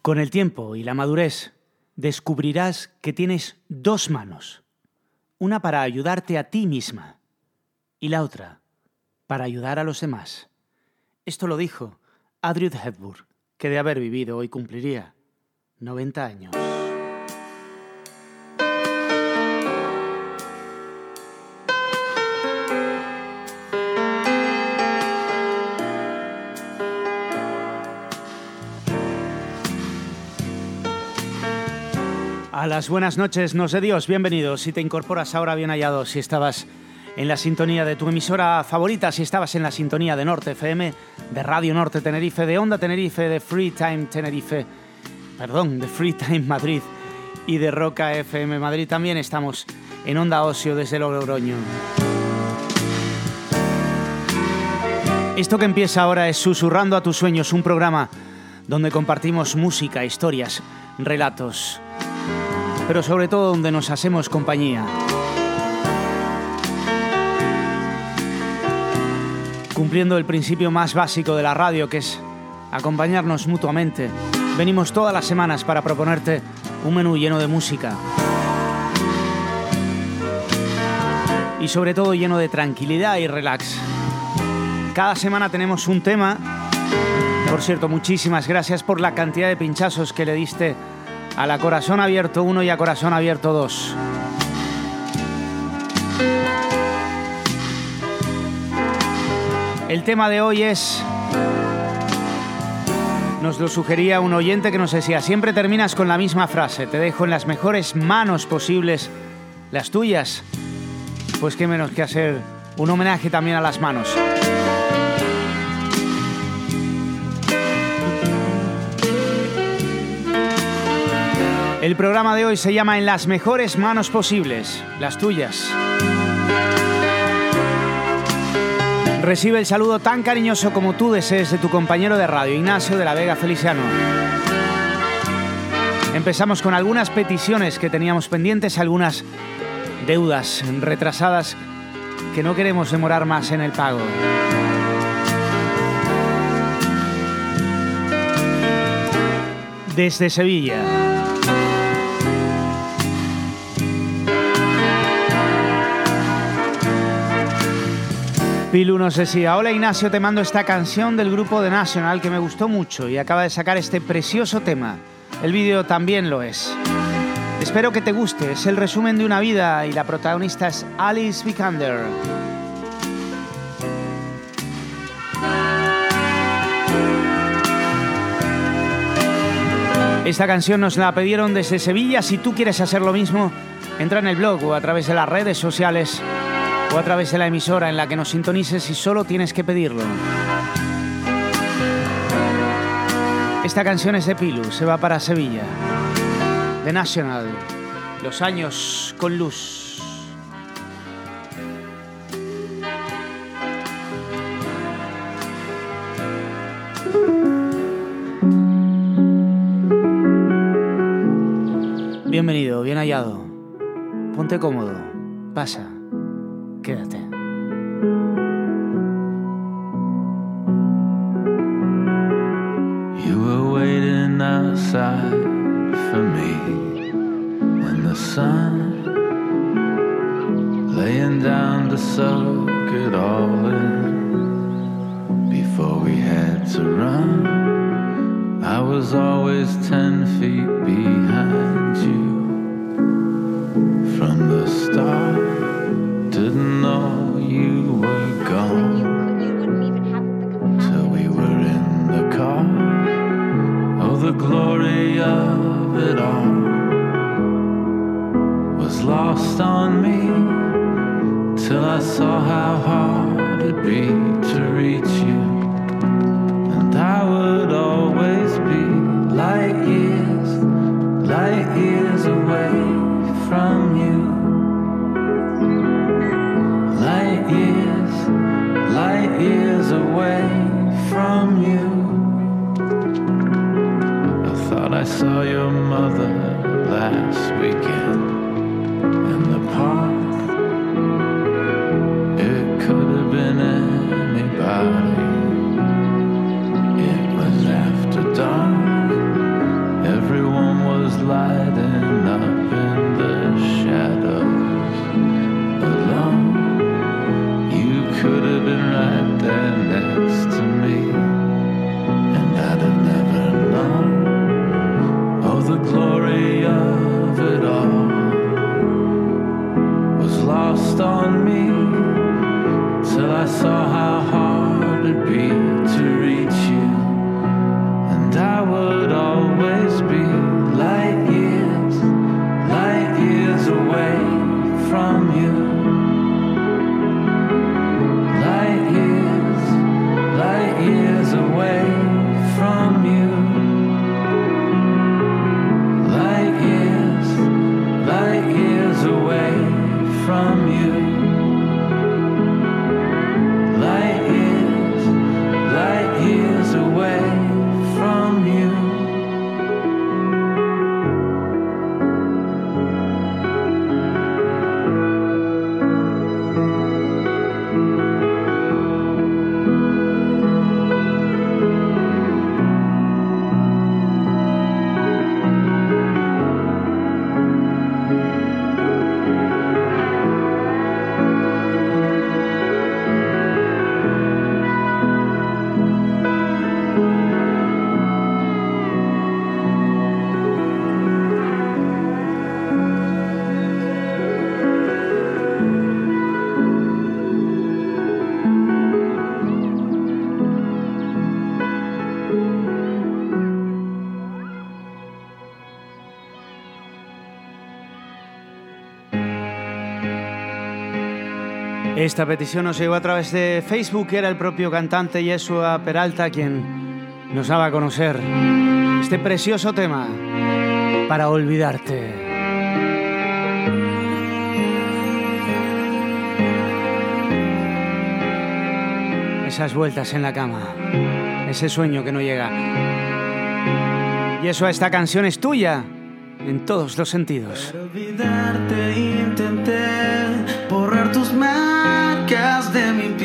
Con el tiempo y la madurez descubrirás que tienes dos manos, una para ayudarte a ti misma y la otra para ayudar a los demás. Esto lo dijo Audrey Hepburn, que de haber vivido hoy cumpliría 90 años. A las buenas noches, nos de Dios, bienvenidos. Si te incorporas ahora, bien hallado. Si estabas en la sintonía de tu emisora favorita, si estabas en la sintonía de Norte FM, de Radio Norte Tenerife, de Onda Tenerife, de Free Time Tenerife, de Free Time Madrid y de Roca FM Madrid, también estamos en Onda Ocio desde Logroño. Esto que empieza ahora es Susurrando a tus sueños, un programa donde compartimos música, historias, relatos, pero sobre todo donde nos hacemos compañía. Cumpliendo el principio más básico de la radio, que es acompañarnos mutuamente. Venimos todas las semanas para proponerte un menú lleno de música. Y sobre todo lleno de tranquilidad y relax. Cada semana tenemos un tema. Por cierto, muchísimas gracias por la cantidad de pinchazos que le diste a la Corazón Abierto 1 y a Corazón Abierto 2. El tema de hoy es... Nos lo sugería un oyente que nos decía: siempre terminas con la misma frase, te dejo en las mejores manos posibles, las tuyas. Pues qué menos que hacer un homenaje también a las manos. El programa de hoy se llama En las mejores manos posibles, las tuyas. Recibe el saludo tan cariñoso como tú desees de tu compañero de radio, Ignacio de la Vega Feliciano. Empezamos con algunas peticiones que teníamos pendientes, algunas deudas retrasadas que no queremos demorar más en el pago. Desde Sevilla. Pilu nos decía: hola Ignacio, te mando esta canción del grupo The National que me gustó mucho y acaba de sacar este precioso tema. El vídeo también lo es. Espero que te guste, es el resumen de una vida y la protagonista es Alice Vikander. Esta canción nos la pidieron desde Sevilla. Si tú quieres hacer lo mismo, entra en el blog o a través de las redes sociales o a través de la emisora en la que nos sintonices y solo tienes que pedirlo. Esta canción es de Pilu, se va para Sevilla. The National, los años con luz. Bienvenido, bien hallado. Ponte cómodo, pasa. Quédate. You were waiting outside for me when the sun laying down to soak it all in. Before we had to run, I was always 10 feet behind you. From the start, didn't know you were gone till we were in the car. Oh, the glory of it all was lost on me till I saw how hard it'd be to reach you. And I would always be light years away from you. Light years away from you. I thought I saw your mother last weekend in the park. It could have been anybody. It was after dark. I saw how hard it'd be to reach you, and I would always be light years away from you. Light years away from you. Light years away from you. Light years away from you. Esta petición nos llegó a través de Facebook, era el propio cantante Yeshua Peralta quien nos daba a conocer este precioso tema, Para olvidarte. Esas vueltas en la cama, ese sueño que no llega. Yeshua, esta canción es tuya en todos los sentidos. Para olvidarte intenté borrar tus marcas de mi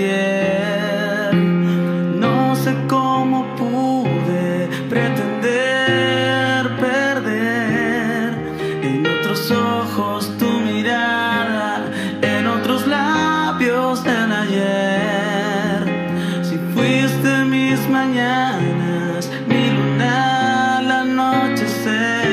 piel. No sé cómo pude pretender perder en otros ojos tu mirada, en otros labios el ayer. Si fuiste mis mañanas, mi luna al anochecer.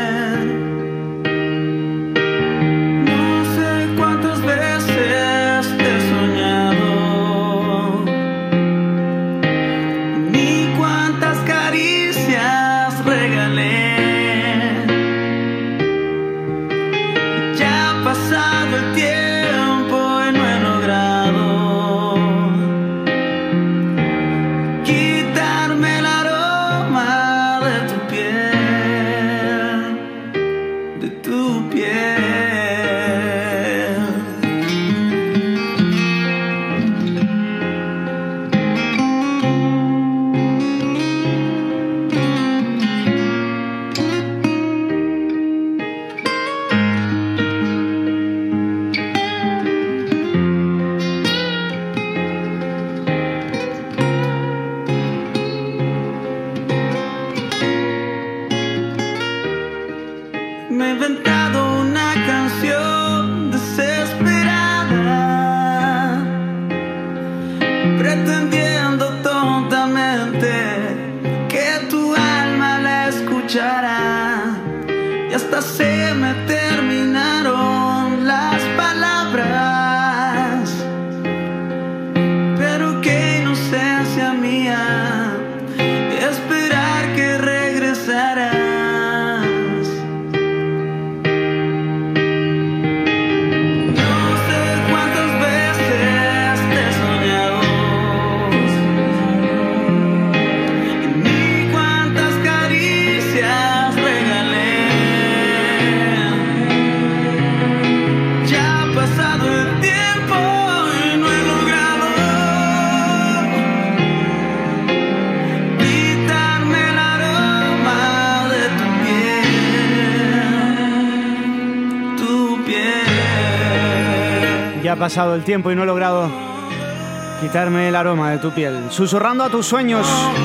Ya ha pasado el tiempo y no he logrado quitarme el aroma de tu piel. Susurrando a tus sueños.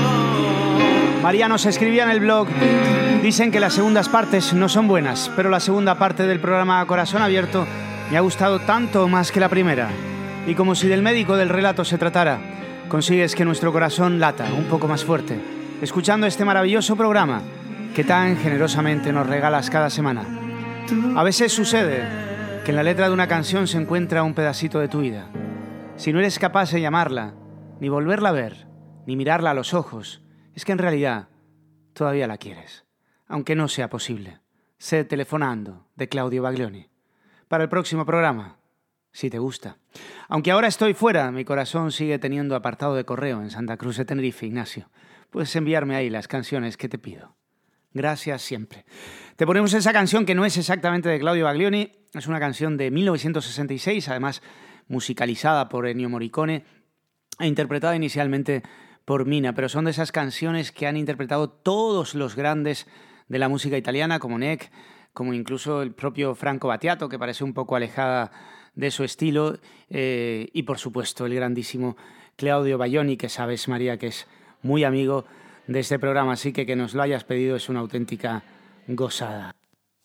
María nos escribía en el blog: dicen que las segundas partes no son buenas, pero la segunda parte del programa Corazón Abierto me ha gustado tanto más que la primera. Y como si del médico del relato se tratara, consigues que nuestro corazón lata un poco más fuerte, escuchando este maravilloso programa que tan generosamente nos regalas cada semana. A veces sucede que en la letra de una canción se encuentra un pedacito de tu vida. Si no eres capaz de llamarla, ni volverla a ver, ni mirarla a los ojos, es que en realidad todavía la quieres, aunque no sea posible. Sé Telefonando, de Claudio Baglioni. Para el próximo programa, si te gusta. Aunque ahora estoy fuera, mi corazón sigue teniendo apartado de correo en Santa Cruz de Tenerife, Ignacio. Puedes enviarme ahí las canciones que te pido. Gracias siempre. Te ponemos esa canción que no es exactamente de Claudio Baglioni, es una canción de 1966, además musicalizada por Ennio Morricone e interpretada inicialmente por Mina, pero son de esas canciones que han interpretado todos los grandes de la música italiana, como Neck, como incluso el propio Franco Battiato, que parece un poco alejada de su estilo, y por supuesto el grandísimo Claudio Baglioni, que sabes, María, que es muy amigo de este programa, así que nos lo hayas pedido es una auténtica gozada.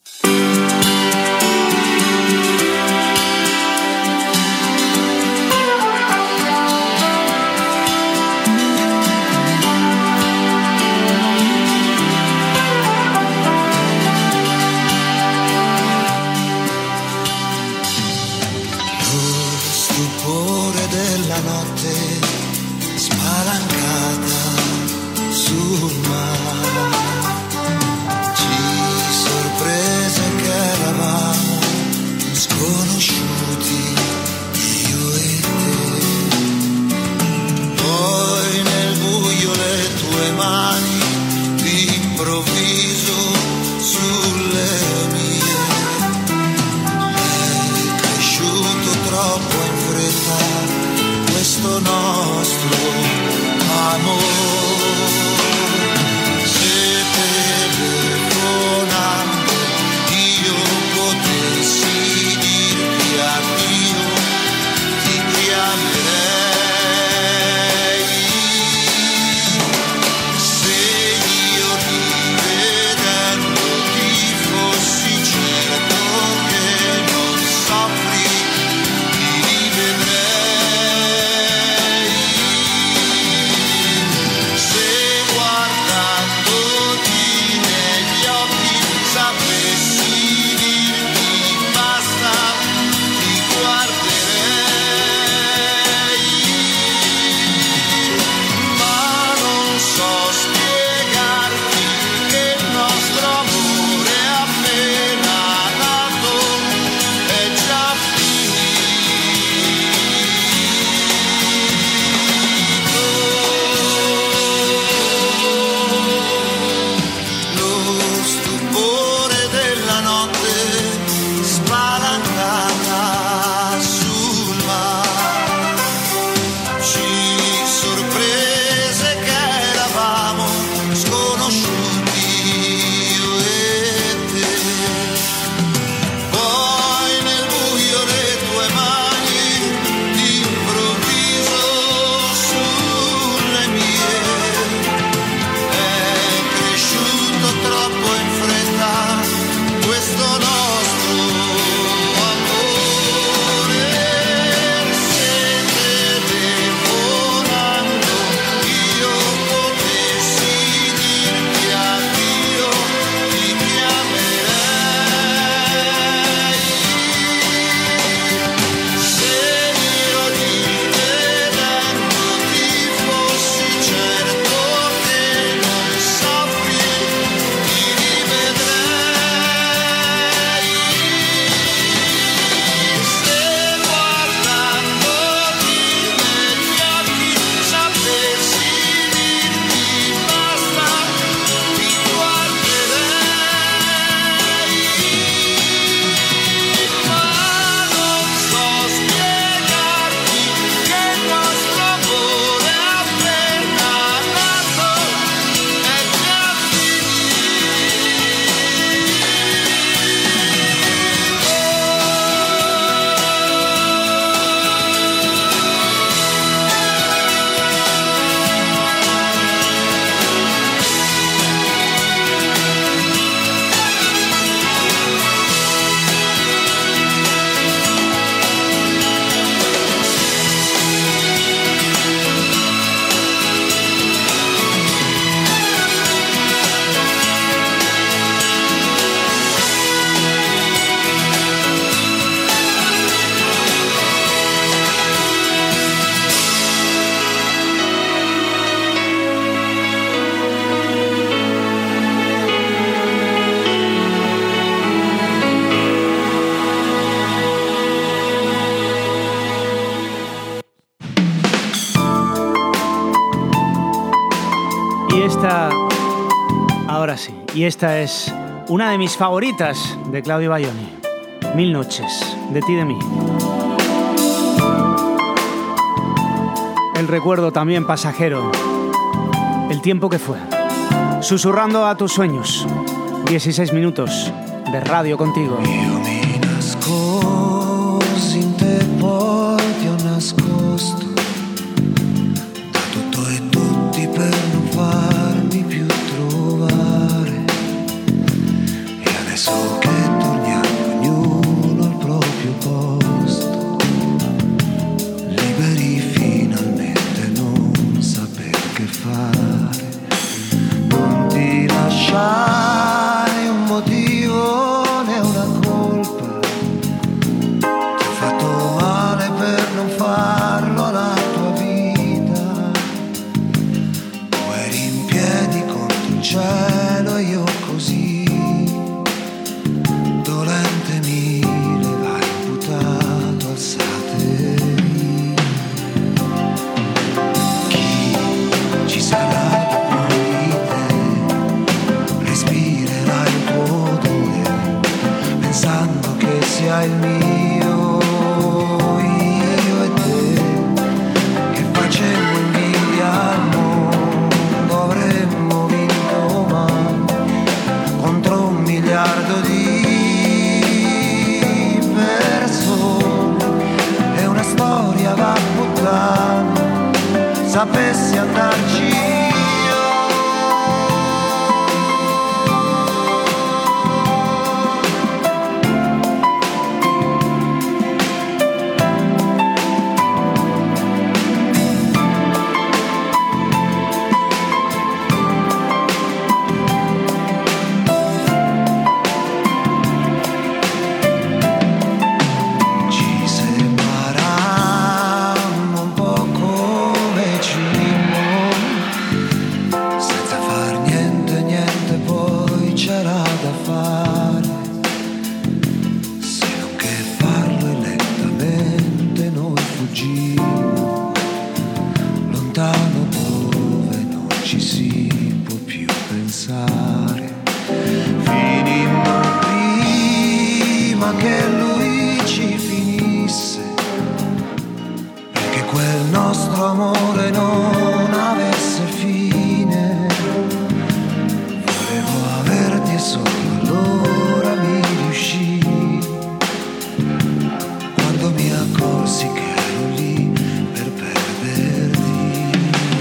Della notte spalancata sul mare ci sorprese che eravamo sconosciuti io e te, poi nel buio le tue mani d'improvviso sulle mie, è cresciuto troppo in fretta questo nostro amore. Se telefonando io potessi dirti addio, ti chiamerei. Se io rivedendoti fossi certo che non soffri, ti rivedrei. esta... Ahora sí. Y esta es una de mis favoritas de Claudio Baglioni. 1000 noches, de ti, de mí. El recuerdo también pasajero. El tiempo que fue. Susurrando a tus sueños. 16 minutos de radio contigo. Io mi nascosi in te, poi ti ho nascosto da tutto e tutti per non farmi più trovare. E adesso che torniamo ognuno al proprio posto, liberi finalmente, non saper che fare, non ti lasciare un motivo né una colpa. Ti ho fatto male per non farlo alla tua vita. Tu eri in piedi contro il cielo e io così, dolente mi levai imputato, alzatevi. Chi ci sarà dopo di te? Respirerai il tuo odore, pensando che sia il mio, io e te, che facemmo invidia al mondo, avremmo vinto ma contro 1 miliardo di persone. È una storia da puttana, sapessi andarci io. Ci separammo un po' come Cimmo, senza far niente, niente poi c'era da fare, se non che farlo e lentamente noi fuggimmo, lontano dove non ci si può più pensare. Finimmo prima che lui ci finisse, perché quel nostro amore non avesse fine. Volevo averti e solo allora mi riuscì, quando mi accorsi che ero lì per perderti.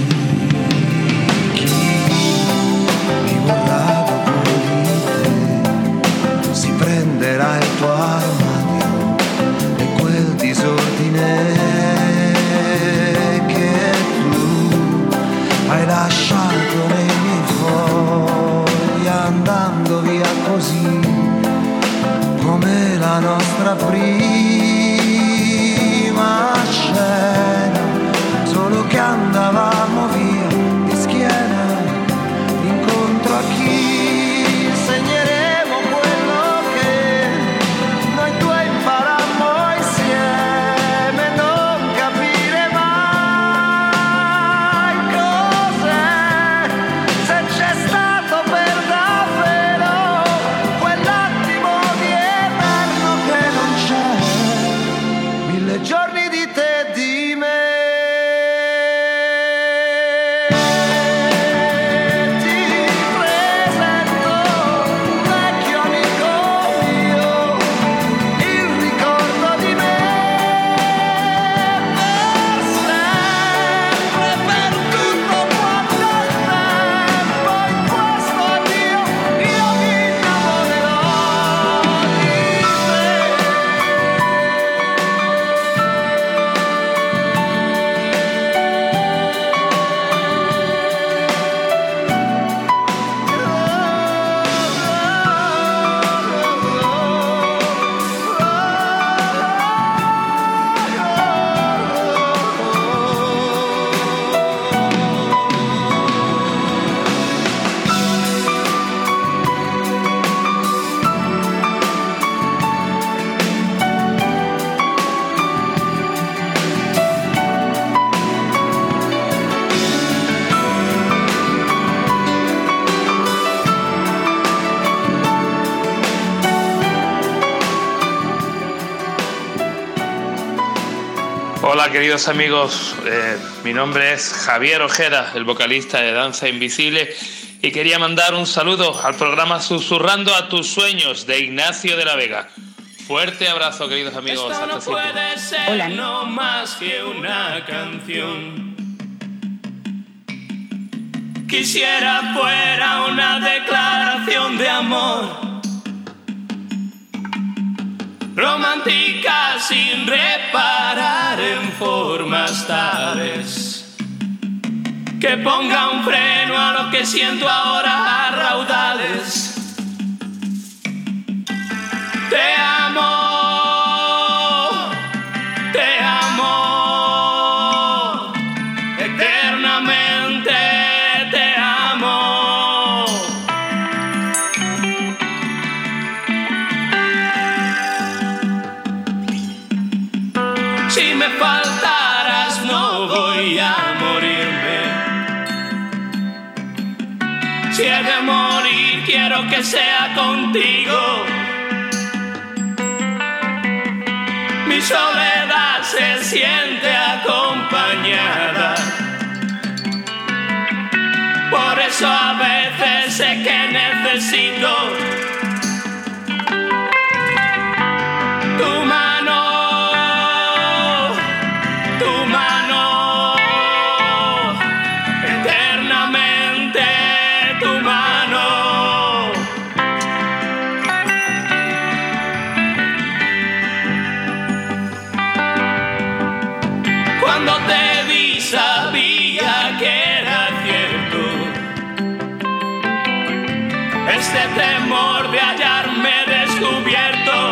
Chi mi vorrà dopo di te si prenderà il tuo armadio e quel disordine che tu Hola queridos amigos, mi nombre es Javier Ojeda, el vocalista de Danza Invisible, y quería mandar un saludo al programa Susurrando a tus sueños de Ignacio de la Vega. Fuerte abrazo queridos amigos. Esto no puede ser Hola. no más que una canción. Quisiera fuera una declaración de amor, romántica sin reparar en formas tales, que ponga un freno a lo que siento ahora a raudales. Te amo, eternamente te amo. Si me faltaras no voy a morirme. Si he de morir quiero que sea contigo. Mi soledad se siente acompañada. Por eso a veces sé que necesito tu mano, eternamente tu mano. Cuando te vi sabía que era cierto este temor de hallarme descubierto.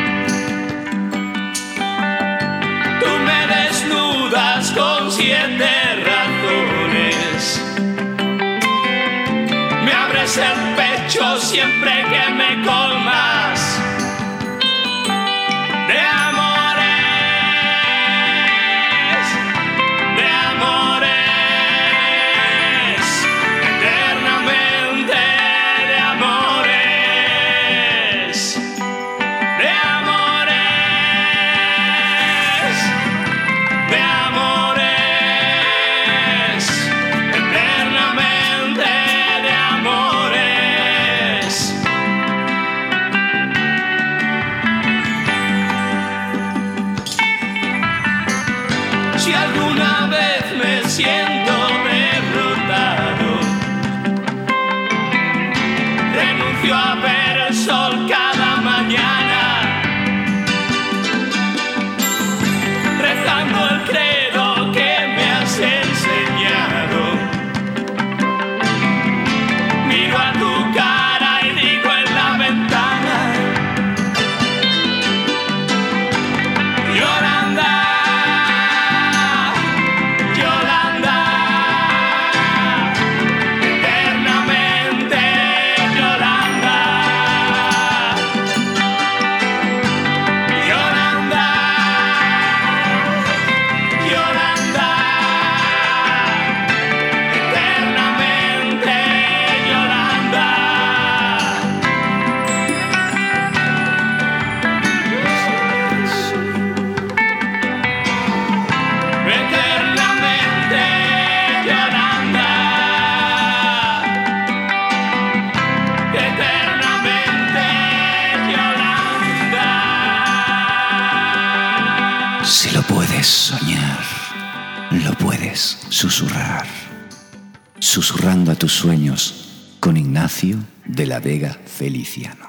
Tú me desnudas con 7 razones, me abres el pecho siempre que me colmas de amores, eternamente de amores, de amores, de amores, eternamente de amores. Si alguna vez me siento derrotado, renuncio a ver el sol cada mañana, rezando el credo que me has enseñado. Miro a tu cara y digo en la ventana: Yolanda, Yolanda, eternamente Yolanda, Yolanda, Yolanda, eternamente Yolanda. Eternamente Yolanda, eternamente Yolanda. Si lo puedes soñar, lo puedes susurrar. Susurrando a tus sueños con Ignacio de la Vega Feliciano.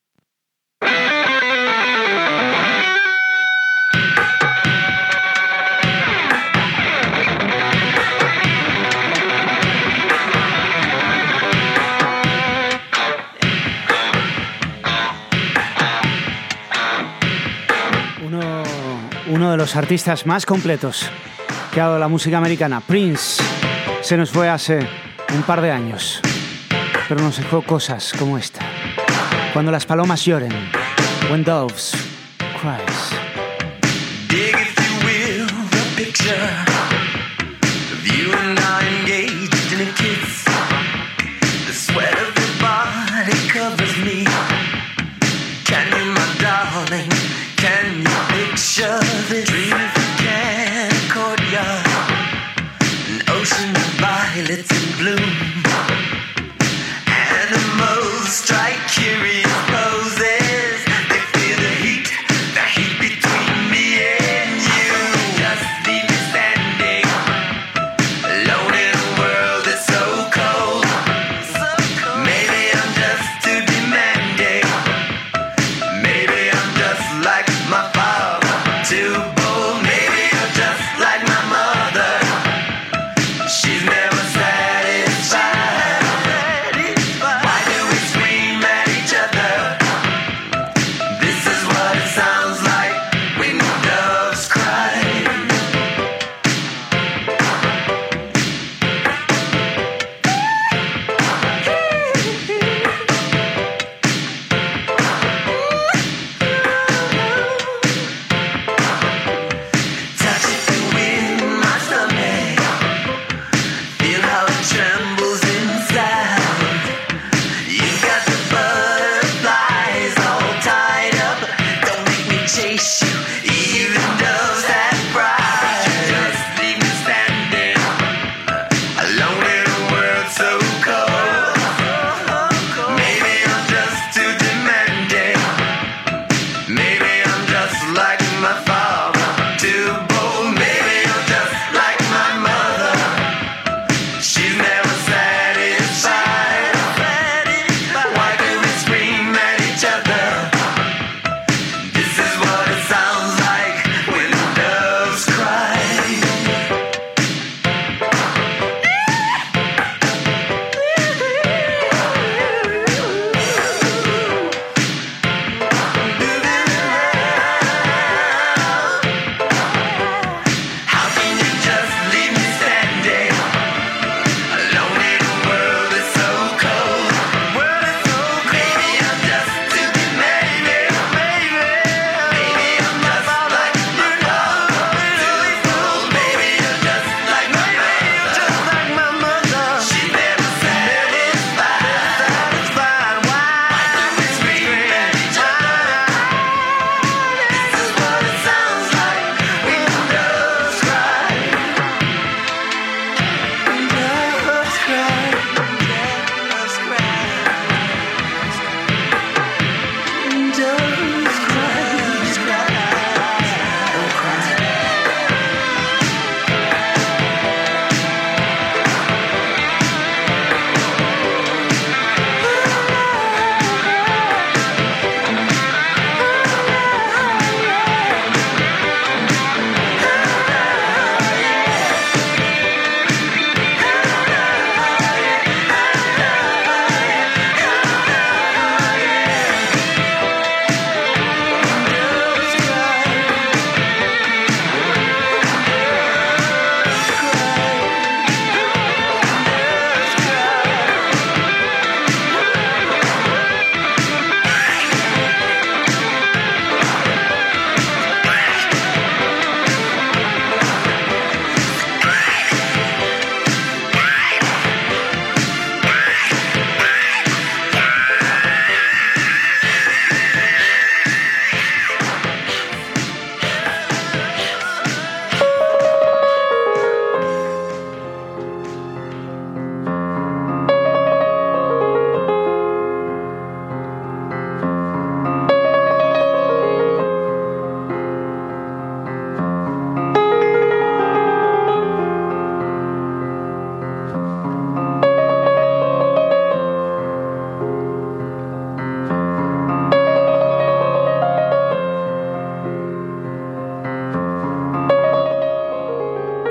Uno de los artistas más completos que ha dado la música americana, Prince, se nos fue hace un par de años, pero nos dejó cosas como esta: Cuando las palomas lloren, When Doves Cries. Dig, if you will, the picture of you and I engaged in a kiss. The sweat of your body covers me. Can you, my darling, can you picture this? Dream if you can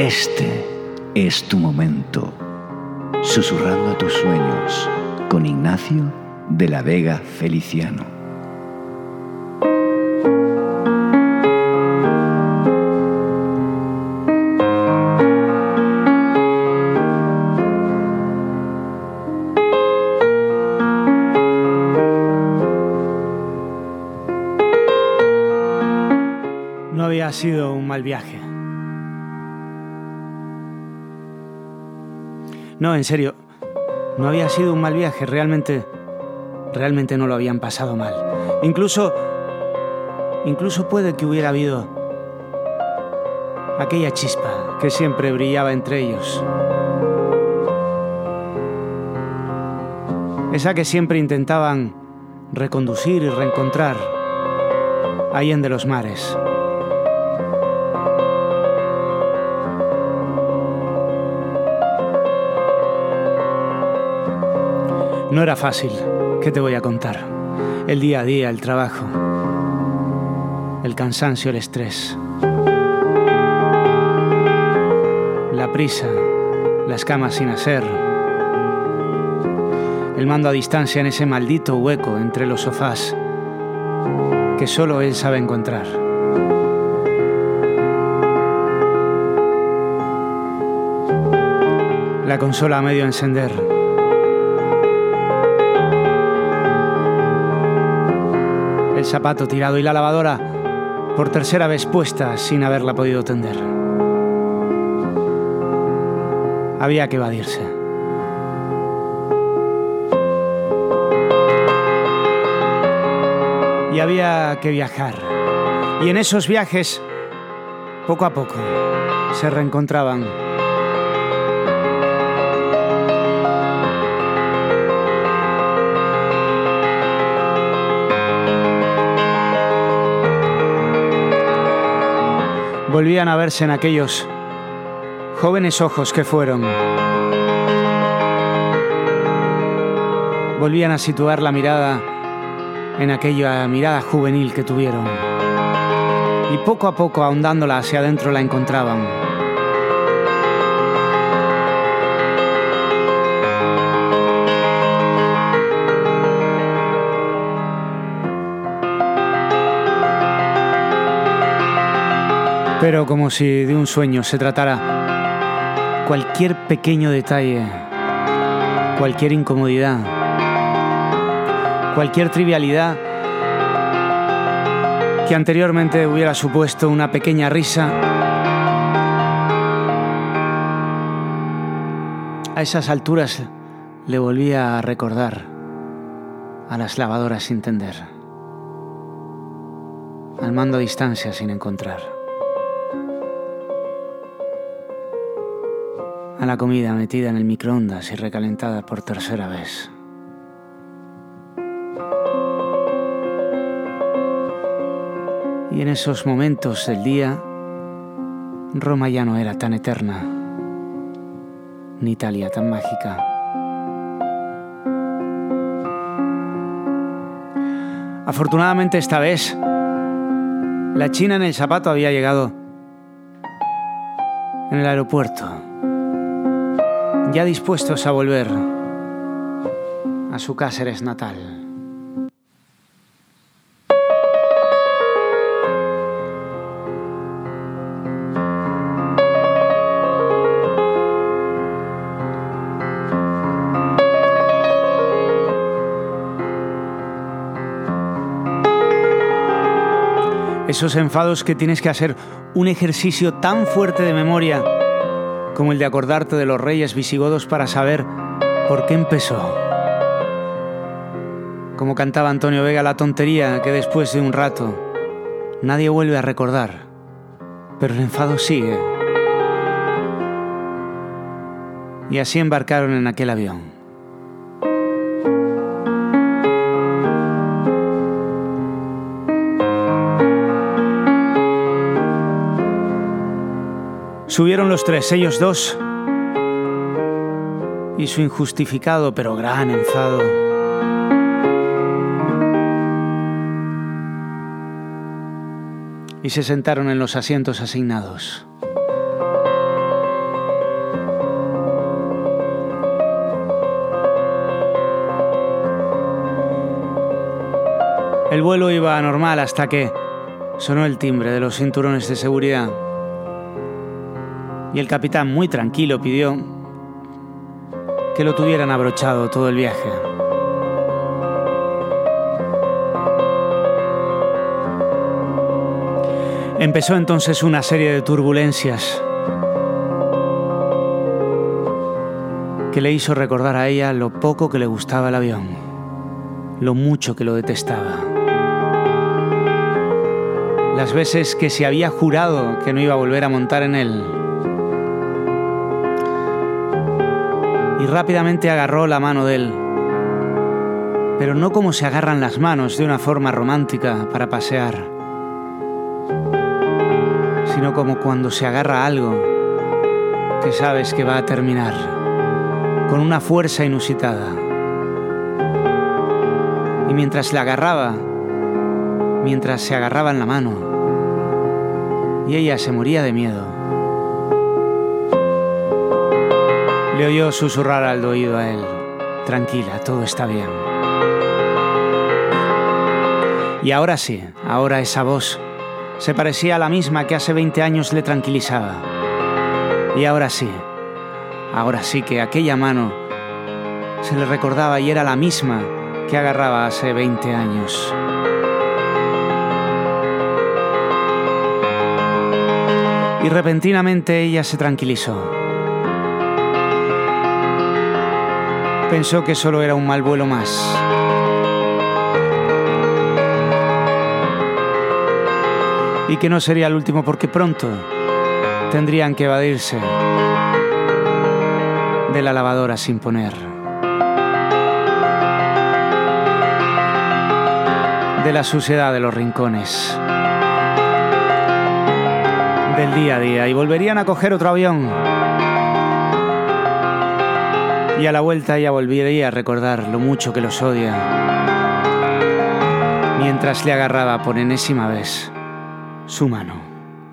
Este es tu momento. Susurrando a tus sueños con Ignacio de la Vega Feliciano. No había sido un mal viaje. No, en serio, no había sido un mal viaje, realmente no lo habían pasado mal. Incluso puede que hubiera habido aquella chispa que siempre brillaba entre ellos. Esa que siempre intentaban reconducir y reencontrar allende los mares. No era fácil, ¿qué te voy a contar? El día a día, el trabajo, el cansancio, el estrés, la prisa, las camas sin hacer, el mando a distancia en ese maldito hueco entre los sofás que solo él sabe encontrar. La consola a medio encender. El zapato tirado y la lavadora por tercera vez puesta sin haberla podido tender. Había que evadirse. Y había que viajar. Y en esos viajes, poco a poco, se reencontraban. Volvían a verse en aquellos jóvenes ojos que fueron. Volvían a situar la mirada en aquella mirada juvenil que tuvieron. Y poco a poco, ahondándola hacia adentro, la encontraban. Pero como si de un sueño se tratara, cualquier pequeño detalle, cualquier incomodidad, cualquier trivialidad que anteriormente hubiera supuesto una pequeña risa, a esas alturas le volvía a recordar a las lavadoras sin tender, al mando a distancia sin encontrar, a la comida metida en el microondas y recalentada por tercera vez. Y en esos momentos del día, Roma ya no era tan eterna, ni Italia tan mágica. Afortunadamente esta vez, la china en el zapato había llegado en el aeropuerto, ya dispuestos a volver a su Cáceres natal. Esos enfados que tienes que hacer un ejercicio tan fuerte de memoria como el de acordarte de los reyes visigodos para saber por qué empezó. Como cantaba Antonio Vega, la tontería que después de un rato nadie vuelve a recordar, pero el enfado sigue. Y así embarcaron en aquel avión. Subieron los tres, ellos dos, y su injustificado pero gran enfado. Y se sentaron en los asientos asignados. El vuelo iba normal hasta que sonó el timbre de los cinturones de seguridad. Y el capitán, muy tranquilo, pidió que lo tuvieran abrochado todo el viaje. Empezó entonces una serie de turbulencias que le hizo recordar a ella lo poco que le gustaba el avión, lo mucho que lo detestaba. Las veces que se había jurado que no iba a volver a montar en él. Y rápidamente agarró la mano de él, pero no como se agarran las manos de una forma romántica para pasear, sino como cuando se agarra algo que sabes que va a terminar, con una fuerza inusitada. Y mientras la agarraba, mientras se agarraba en la mano, y ella se moría de miedo, le oyó susurrar al oído a él: tranquila, todo está bien. Y ahora sí, ahora esa voz se parecía a la misma que hace 20 años le tranquilizaba. Y ahora sí que aquella mano se le recordaba y era la misma que agarraba hace 20 años. Y repentinamente ella se tranquilizó. Pensó que solo era un mal vuelo más. Y que no sería el último porque pronto tendrían que evadirse de la lavadora sin poner, de la suciedad de los rincones, del día a día, y volverían a coger otro avión. Y a la vuelta ella volvería a recordar lo mucho que los odia, mientras le agarraba por enésima vez su mano.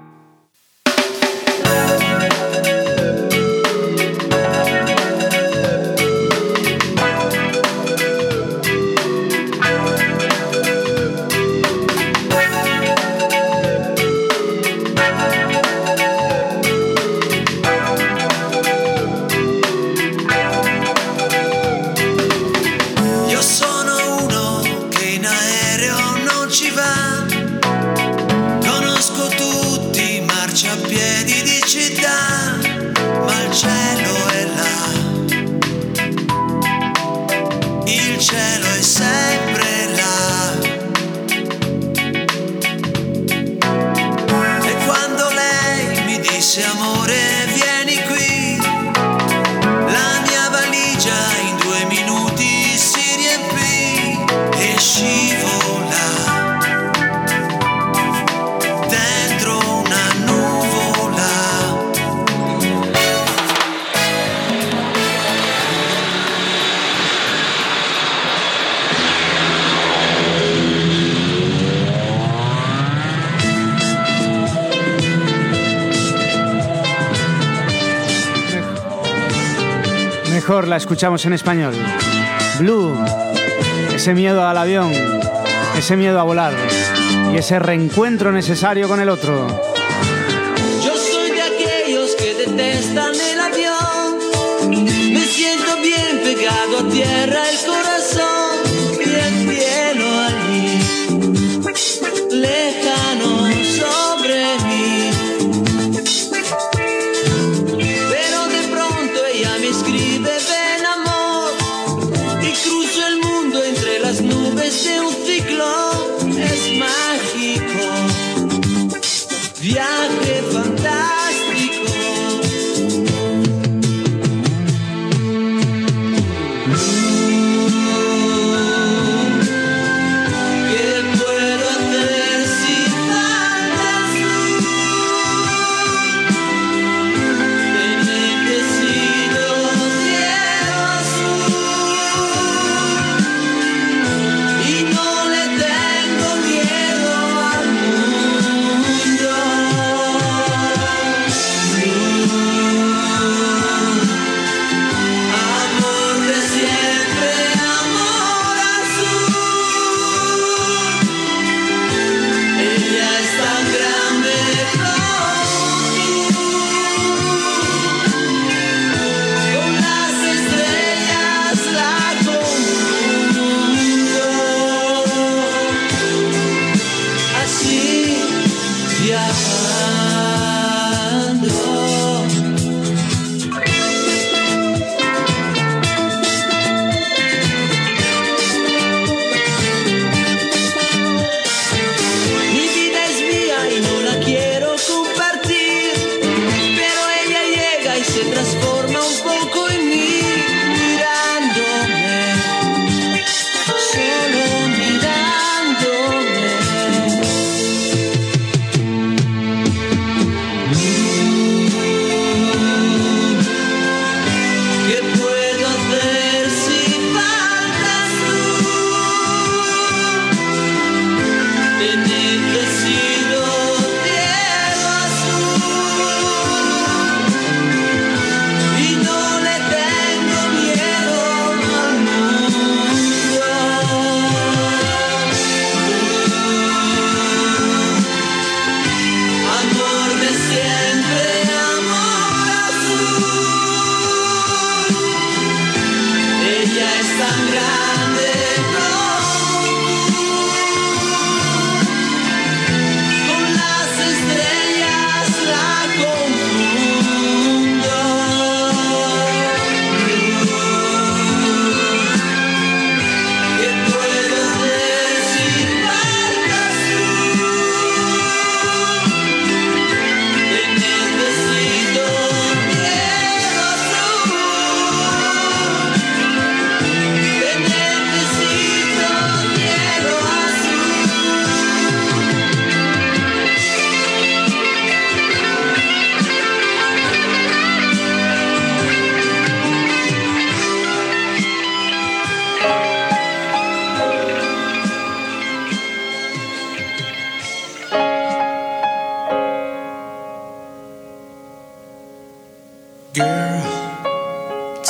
Mejor la escuchamos en español. Blue, ese miedo al avión, ese miedo a volar y ese reencuentro necesario con el otro. Yo soy de aquellos que detestan el avión. Me siento bien pegado a tierra, el corazón y el cielo allí, lejano sobre mí. Pero de pronto ella me escribe: ven amor, y cruzo el mundo entre las nubes de un ciclón. Es mágico, viaje fantástico. Blue,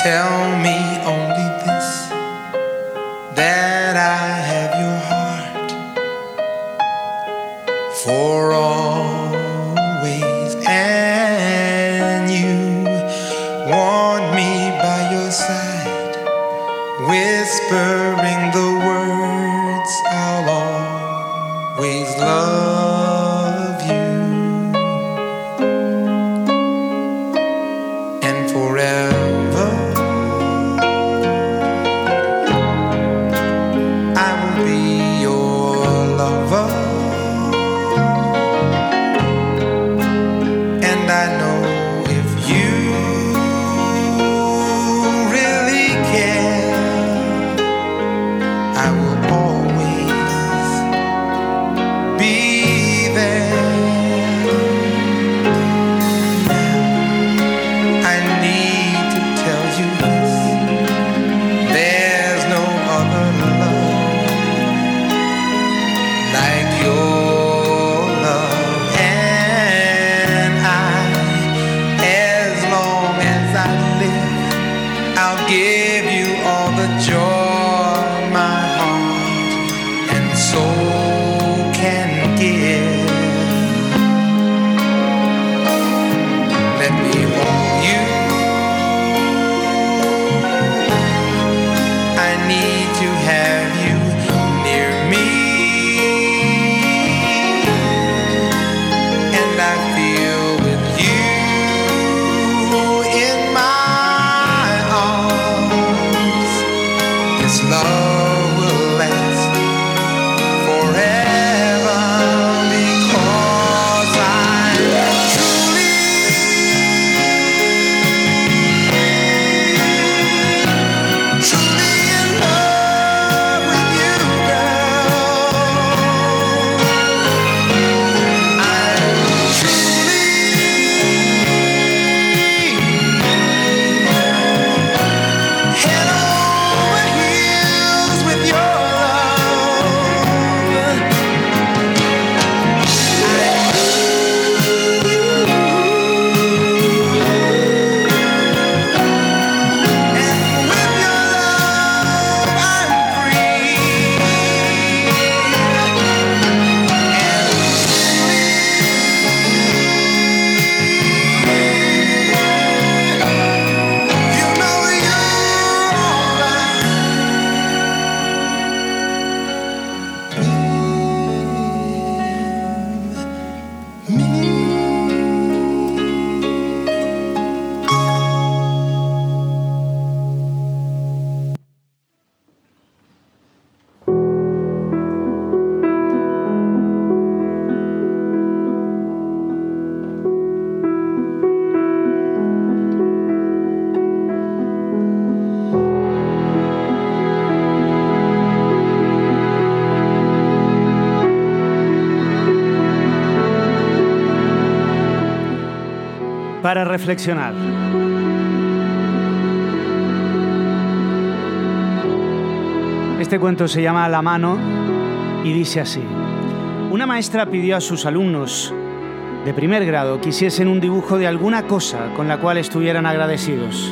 Tell me only this, that I have your heart for always, and you want me by your side, whispering the words, I'll always love you, and forever para reflexionar. Este cuento se llama La mano y dice así. Una maestra pidió a sus alumnos de primer grado que hiciesen un dibujo de alguna cosa con la cual estuvieran agradecidos.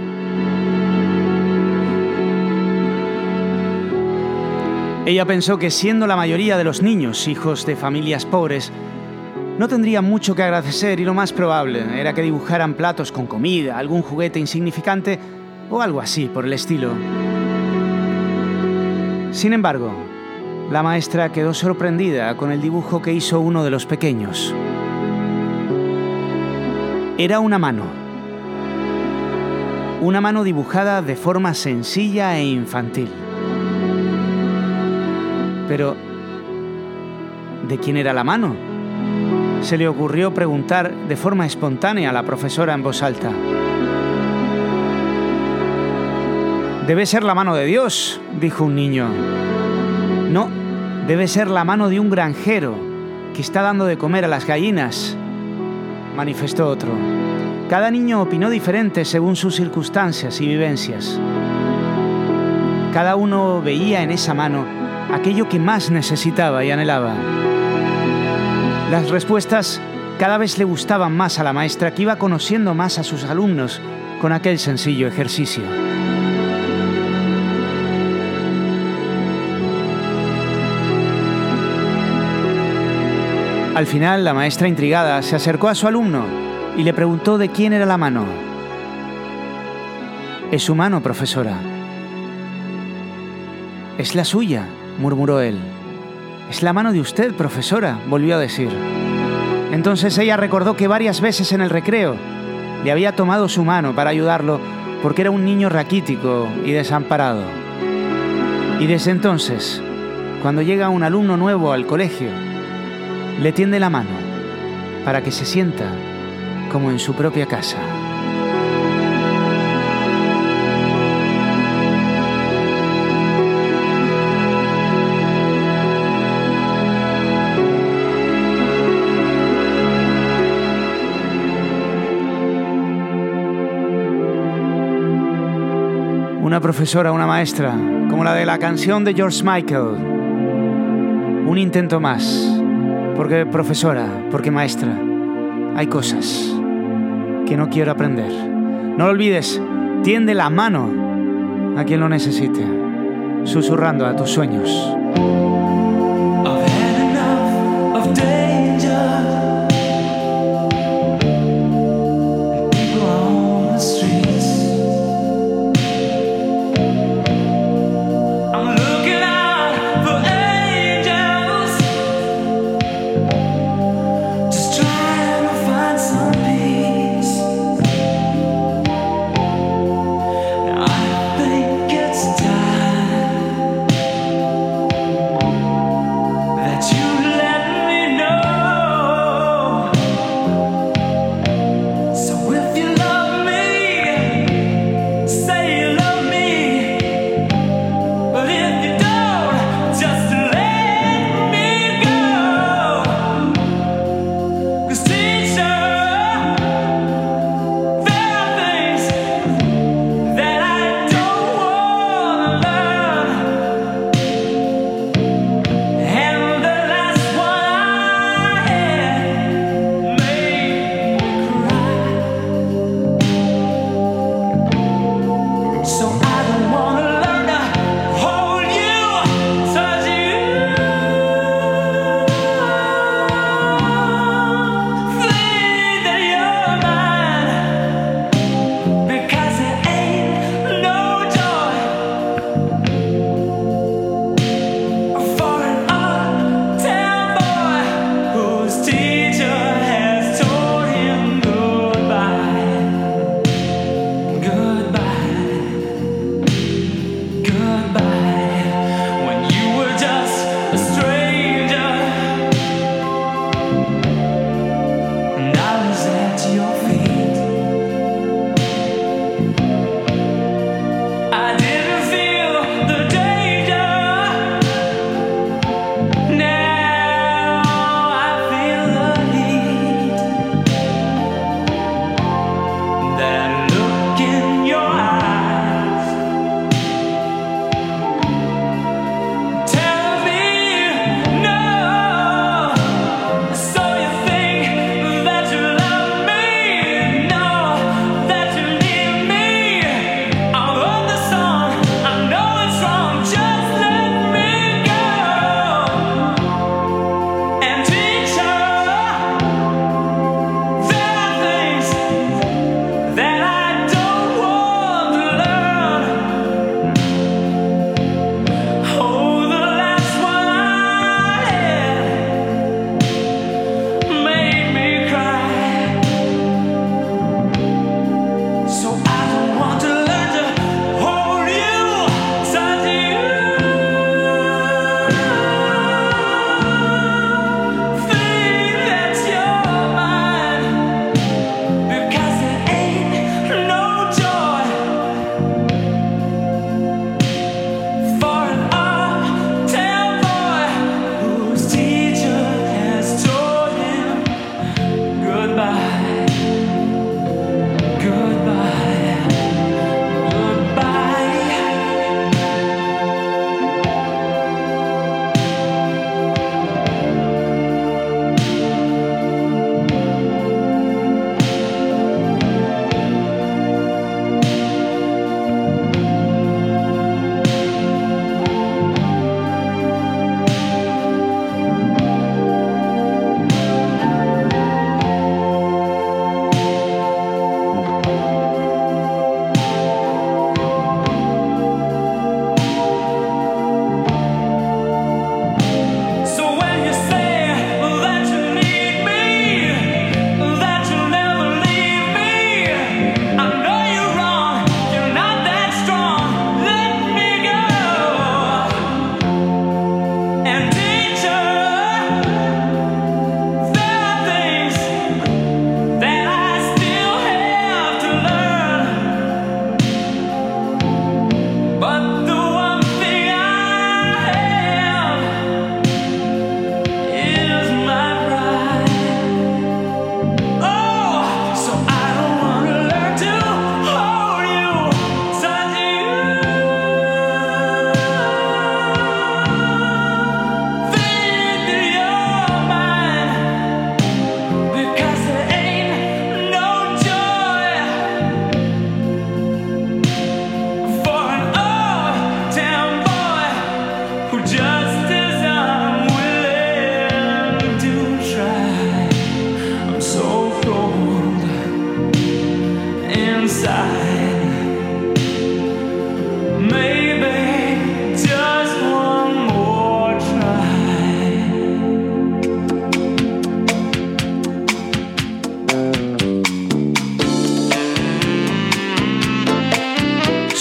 Ella pensó que siendo la mayoría de los niños hijos de familias pobres, no tendrían mucho que agradecer y lo más probable era que dibujaran platos con comida, algún juguete insignificante o algo así por el estilo. Sin embargo, la maestra quedó sorprendida con el dibujo que hizo uno de los pequeños. Era una mano. Una mano dibujada de forma sencilla e infantil. Pero, ¿de quién era la mano? Se le ocurrió preguntar de forma espontánea a la profesora en voz alta. «Debe ser la mano de Dios», dijo un niño. «No, debe ser la mano de un granjero que está dando de comer a las gallinas», manifestó otro. Cada niño opinó diferente según sus circunstancias y vivencias. Cada uno veía en esa mano aquello que más necesitaba y anhelaba. Las respuestas cada vez le gustaban más a la maestra, que iba conociendo más a sus alumnos con aquel sencillo ejercicio. Al final, la maestra intrigada se acercó a su alumno y le preguntó de quién era la mano. «Es su mano, profesora». «Es la suya», murmuró él. «Es la mano de usted, profesora», volvió a decir. Entonces ella recordó que varias veces en el recreo le había tomado su mano para ayudarlo porque era un niño raquítico y desamparado. Y desde entonces, cuando llega un alumno nuevo al colegio, le tiende la mano para que se sienta como en su propia casa. Una profesora, una maestra, como la de la canción de George Michael. Un intento más. Porque profesora, porque maestra, hay cosas que no quiero aprender. No lo olvides, tiende la mano a quien lo necesite, susurrando a tus sueños.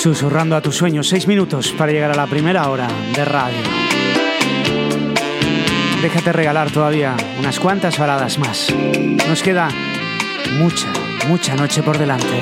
Susurrando a tus sueños, 6 minutos para llegar a la primera hora de radio. Déjate regalar todavía unas cuantas baladas más. Nos queda mucha noche por delante.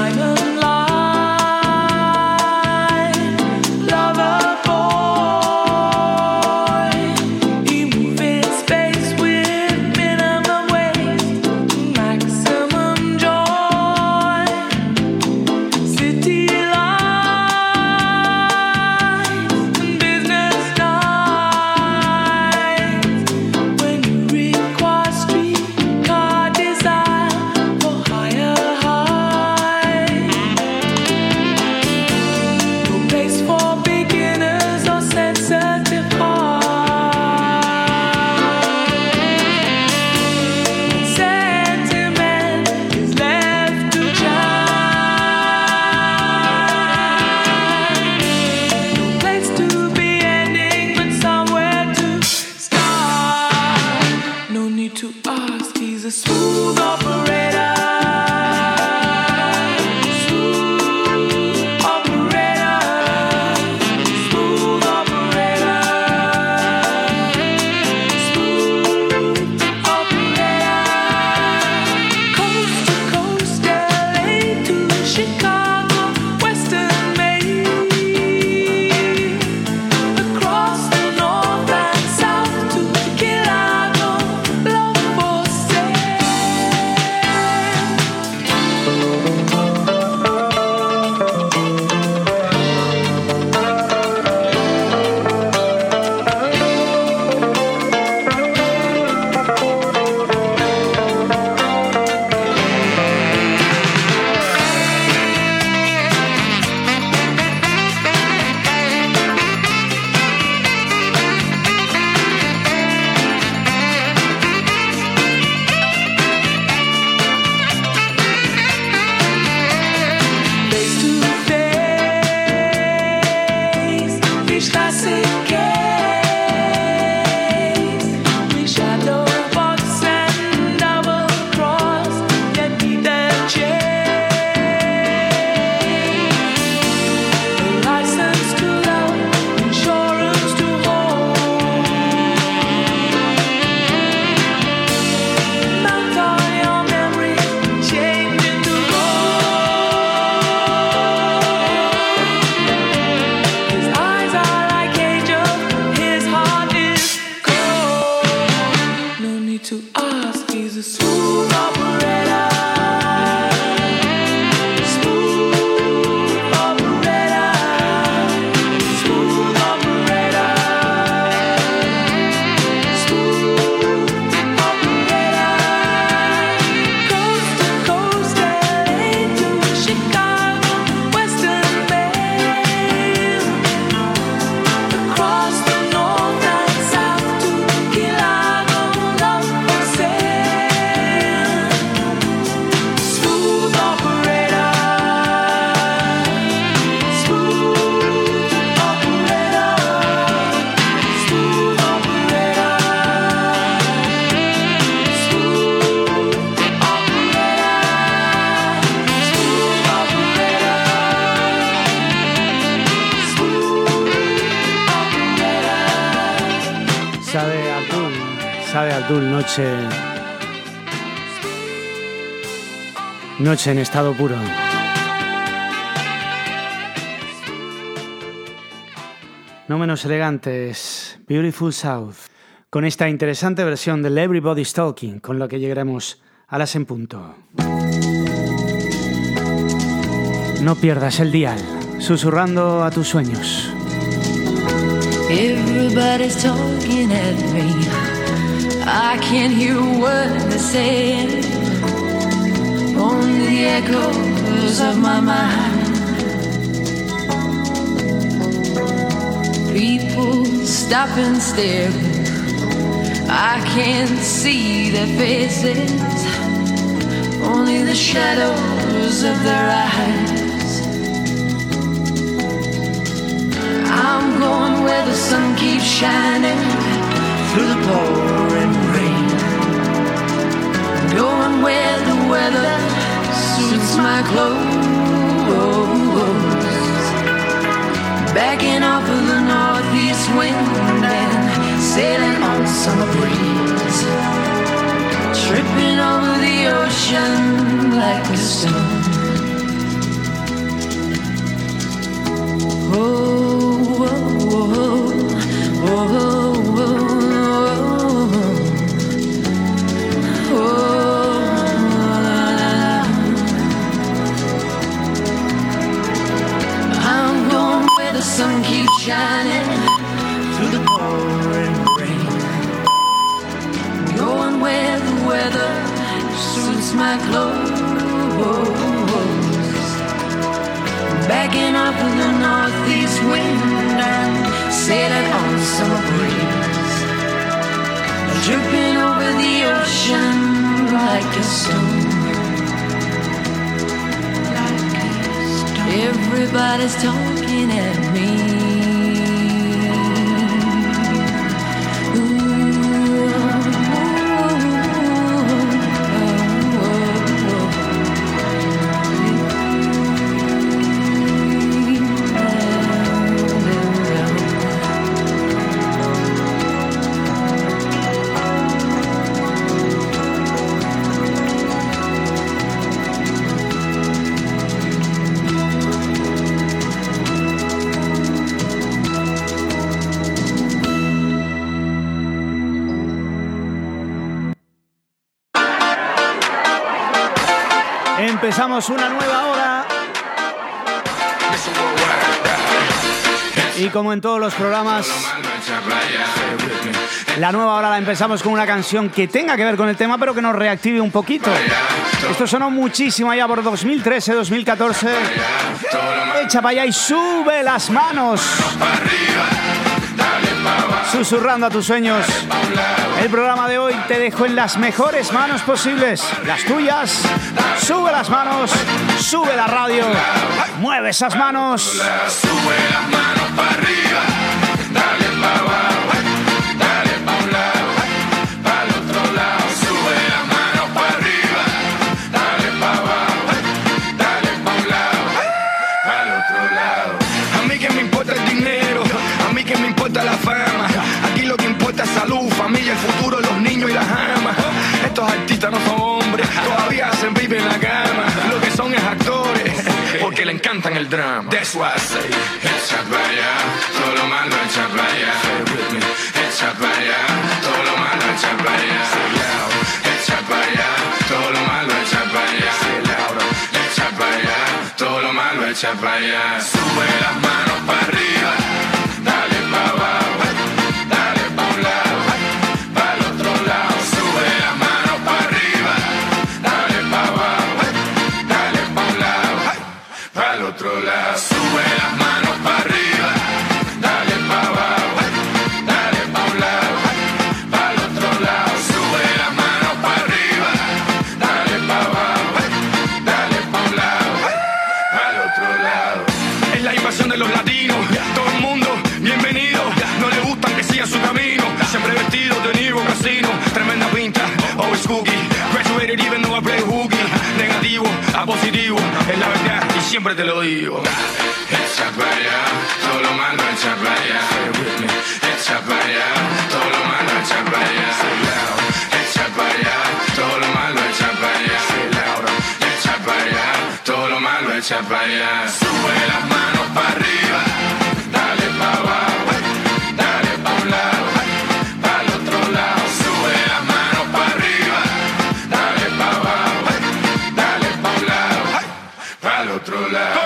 Noche en estado puro. No menos elegantes, Beautiful South, con esta interesante versión del Everybody's Talking, con la que llegaremos a las en punto. No pierdas el dial, susurrando a tus sueños. Everybody's talking at me. I can't hear a word they're saying. Only the echoes of my mind. People stop and stare. I can't see their faces. Only the shadows of their eyes. I'm going where the sun keeps shining through the pouring rain. Going where the weather suits my clothes. summer breeze, tripping over the ocean like a stone. Oh, oh, oh, oh, oh, oh, oh. I'm going where the sun keeps shining through the pouring rain, going where the weather suits my clothes, backing up in the northeast wind and sailing on summer breeze, dripping over the ocean like a stone. Everybody's talking at me. Empezamos una nueva hora y como en todos los programas, la nueva hora la empezamos con una canción que tenga que ver con el tema pero que nos reactive un poquito. Esto sonó muchísimo allá por 2013, 2014. Echa para allá y sube las manos, susurrando a tus sueños. El programa de hoy te dejo en las mejores manos posibles, las tuyas. Sube las manos, sube la radio, mueve esas manos. Sube las manos para arriba, dale para abajo, dale para un lado, para el otro lado. Sube las manos para arriba, dale para abajo, dale para un lado, para el otro lado. A mí que me importa el dinero, a mí que me importa la fama. Aquí lo que importa es salud, familia, el futuro, los niños y las amas. Estos artistas no son hombres, todavía hacen baby en la cama. Lo que son es actores, porque le encantan el drama. That's why I say, echa para allá, todo lo malo echa para allá. Echa para allá, todo lo malo echa para allá. Echa para allá, todo lo malo echa para allá. Echa para allá, todo lo malo echa para allá. Sube las manos para arriba, dale para abajo, dale para un lado, para el otro lado. Sube las manos para arriba, dale para abajo, dale para un lado, para el otro lado. Sube las manos para arriba, dale para abajo, dale para un lado, para el otro lado. Sube las manos para arriba, dale para abajo, dale para un lado, para el otro lado. es la invasión de los latinos. Todo el mundo, bienvenido. No le gustan que sigan su camino. Siempre vestido de Niro Casino. Tremenda pinta, always cookie. Graduated even though I play hooky. Negativo a positivo, es la verdad y siempre te lo digo. Echa para allá, todo lo malo echa para allá. Echa para allá, todo lo malo echa para allá. Echa para allá, todo lo malo echa para allá. Echa para allá, todo lo malo echa para allá. Sube las manos para arriba, dale para abajo, dale para un lado, para el otro lado. Sube las manos para arriba, dale para abajo, dale para un lado, para el otro lado.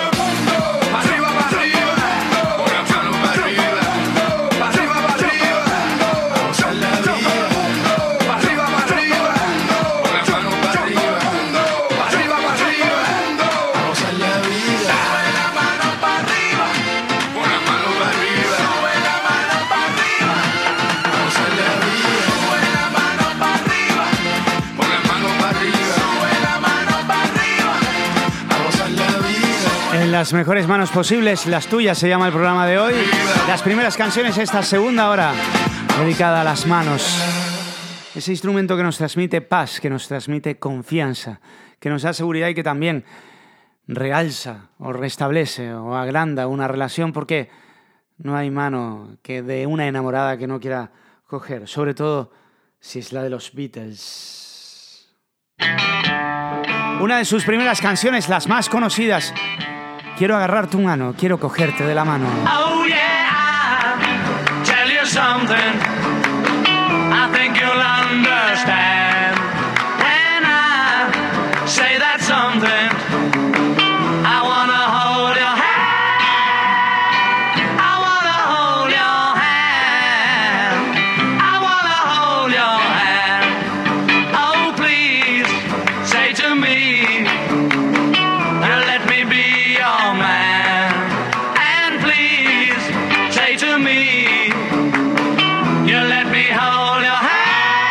Las mejores manos posibles, las tuyas se llama el programa de hoy. Las primeras canciones, esta segunda hora dedicada a las manos. Ese instrumento que nos transmite paz, que nos transmite confianza, que nos da seguridad y que también realza o restablece o agranda una relación, porque no hay mano que de una enamorada que no quiera coger, sobre todo si es la de los Beatles. Una de sus primeras canciones, las más conocidas. Quiero agarrar tu mano, quiero cogerte de la mano. Oh yeah, I'll tell you something. I think you'll understand when I say that something. I wanna hold your hand. I wanna hold your hand. I wanna hold your hand. Oh please, say to me, let me be your man. And please, say to me, you let me hold your hand.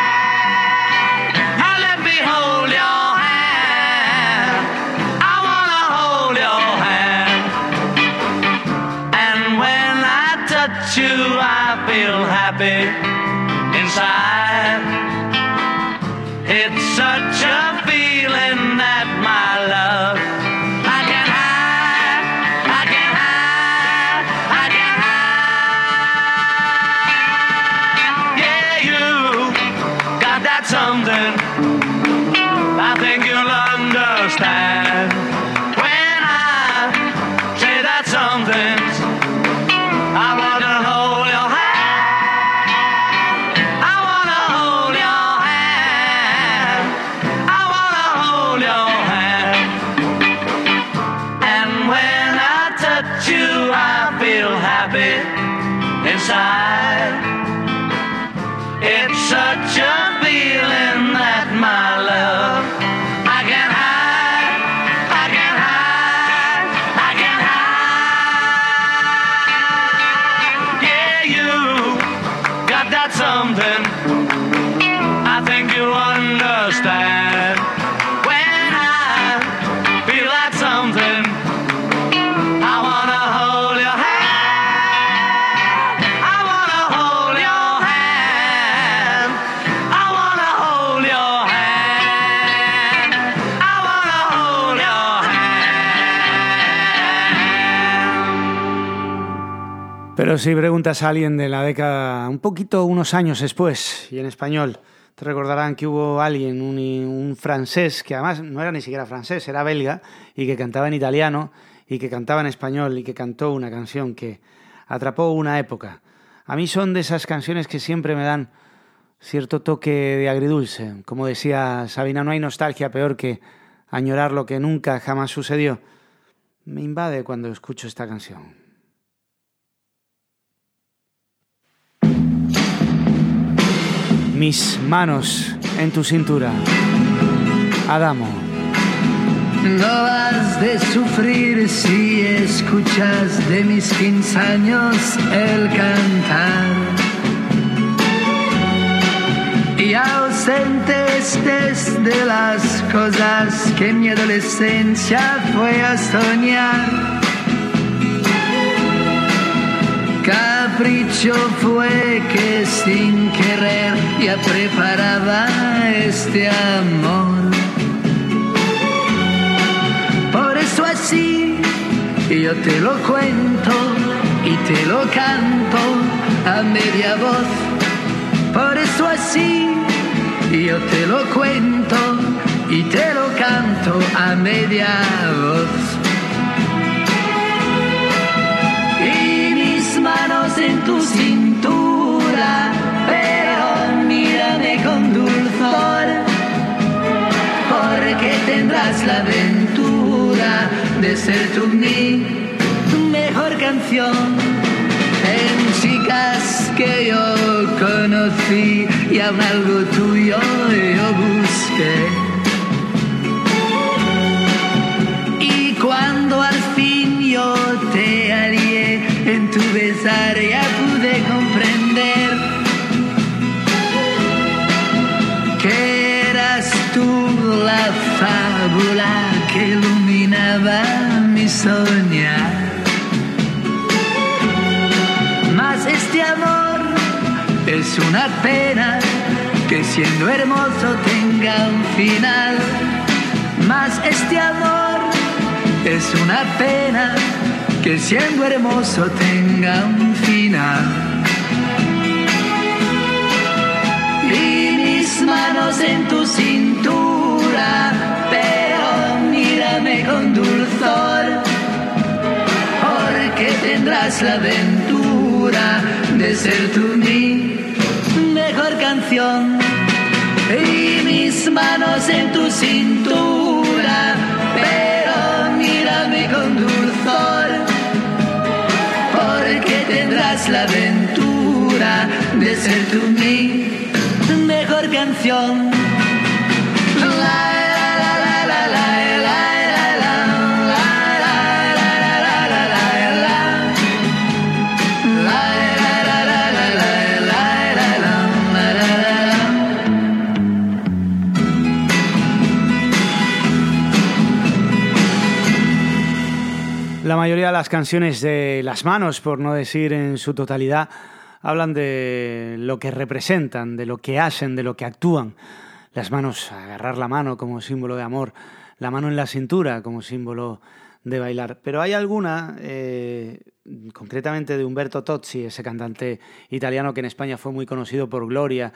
Let me hold your hand. I wanna hold your hand. And when I touch you, I feel happy inside. It's such a feeling that my love I can hide, I can hide, I can hide. Yeah, you got that something. I think you'll understand when I say that something. I wanna hold your hand. I wanna hold your hand. I wanna hold your hand. And when I touch you, I feel happy inside. It's such a feeling that my love I can hide, I can hide, I can hide. Yeah, you got that something. I think you'll understand when I feel that something. I wanna hold your hand. I wanna hold your hand. I wanna hold your hand. I wanna hold your hand. Pero si preguntas a alguien de la década, un poquito, unos años después, y en español, te recordarán que hubo alguien, un francés, que además no era ni siquiera francés, era belga, y que cantaba en italiano, y que cantaba en español, y que cantó una canción que atrapó una época. A mí son de esas canciones que siempre me dan cierto toque de agridulce. Como decía Sabina, no hay nostalgia peor que añorar lo que nunca jamás sucedió. Me invade cuando escucho esta canción. Mis manos en tu cintura. Adamo. No has de sufrir si escuchas de mis 15 años el cantar. Y ausente estés de las cosas que mi adolescencia fue a soñar. Capricho fue que sin querer ya preparaba este amor. Por eso así yo te lo cuento y te lo canto a media voz. Por eso así yo te lo cuento y te lo canto a media voz. Manos en tu cintura, pero mírame con dulzor, porque tendrás la aventura de ser tú mi mejor canción. En chicas que yo conocí y aún algo tuyo yo busqué. Y cuando al fin yo te hallé en tu besar ya pude comprender que eras tú la fábula que iluminaba mi soñar. Mas este amor es una pena que siendo hermoso tenga un final. Mas este amor es una pena que siendo hermoso tenga un final. y mis manos en tu cintura, pero mírame con dulzor, porque tendrás la aventura de ser tú mi mejor canción. Y mis manos en tu cintura, pero mírame con dulzor, porque tendrás la aventura de ser tú mi mejor canción. La mayoría de las canciones de Las Manos, por no decir en su totalidad, hablan de lo que representan, de lo que hacen, de lo que actúan. Las manos, agarrar la mano como símbolo de amor, la mano en la cintura como símbolo de bailar. Pero hay alguna, concretamente de Umberto Tozzi, ese cantante italiano que en España fue muy conocido por Gloria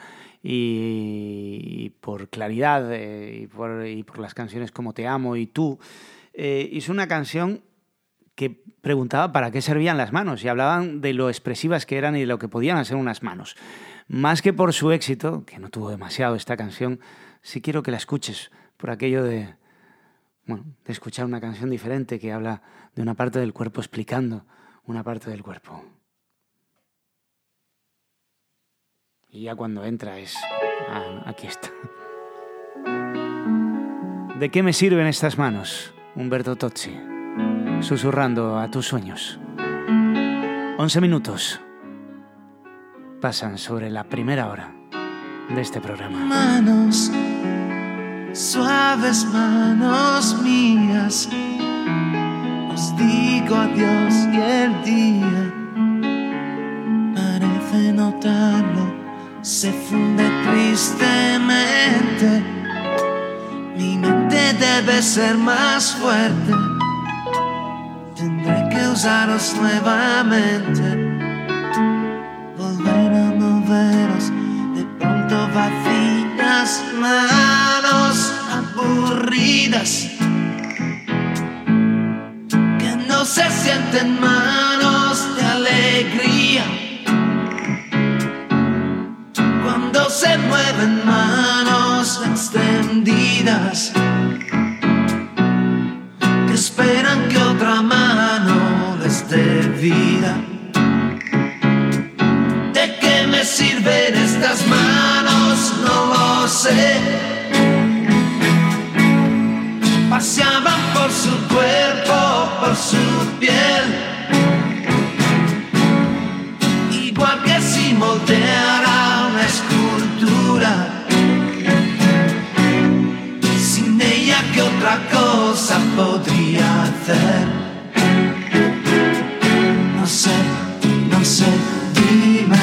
y por Claridad y por las canciones como Te amo y Tú. Hizo una canción que preguntaba para qué servían las manos y hablaban de lo expresivas que eran y de lo que podían hacer unas manos. Más que por su éxito, que no tuvo demasiado esta canción, sí quiero que la escuches por aquello de escuchar una canción diferente que habla de una parte del cuerpo explicando una parte del cuerpo. Y ya cuando entra es... aquí está. ¿De qué me sirven estas manos? Umberto Tozzi. Susurrando a tus sueños. 11 minutos pasan sobre la primera hora de este programa. Manos, suaves manos mías, os digo adiós y el día parece notarlo, se funde tristemente. Mi mente debe ser más fuerte. Tendré que usaros nuevamente, volver a moveros de pronto vacías, manos aburridas, que no se sienten manos de alegría, cuando se mueven manos extendidas, que esperan que otra mano les dé vida. ¿De qué me sirven estas manos? No lo sé. Paseaban por su cuerpo, por su piel, igual que si moldeara una escultura. Sin ella, ¿qué otra cosa podría hacer? No sé, no sé, dime,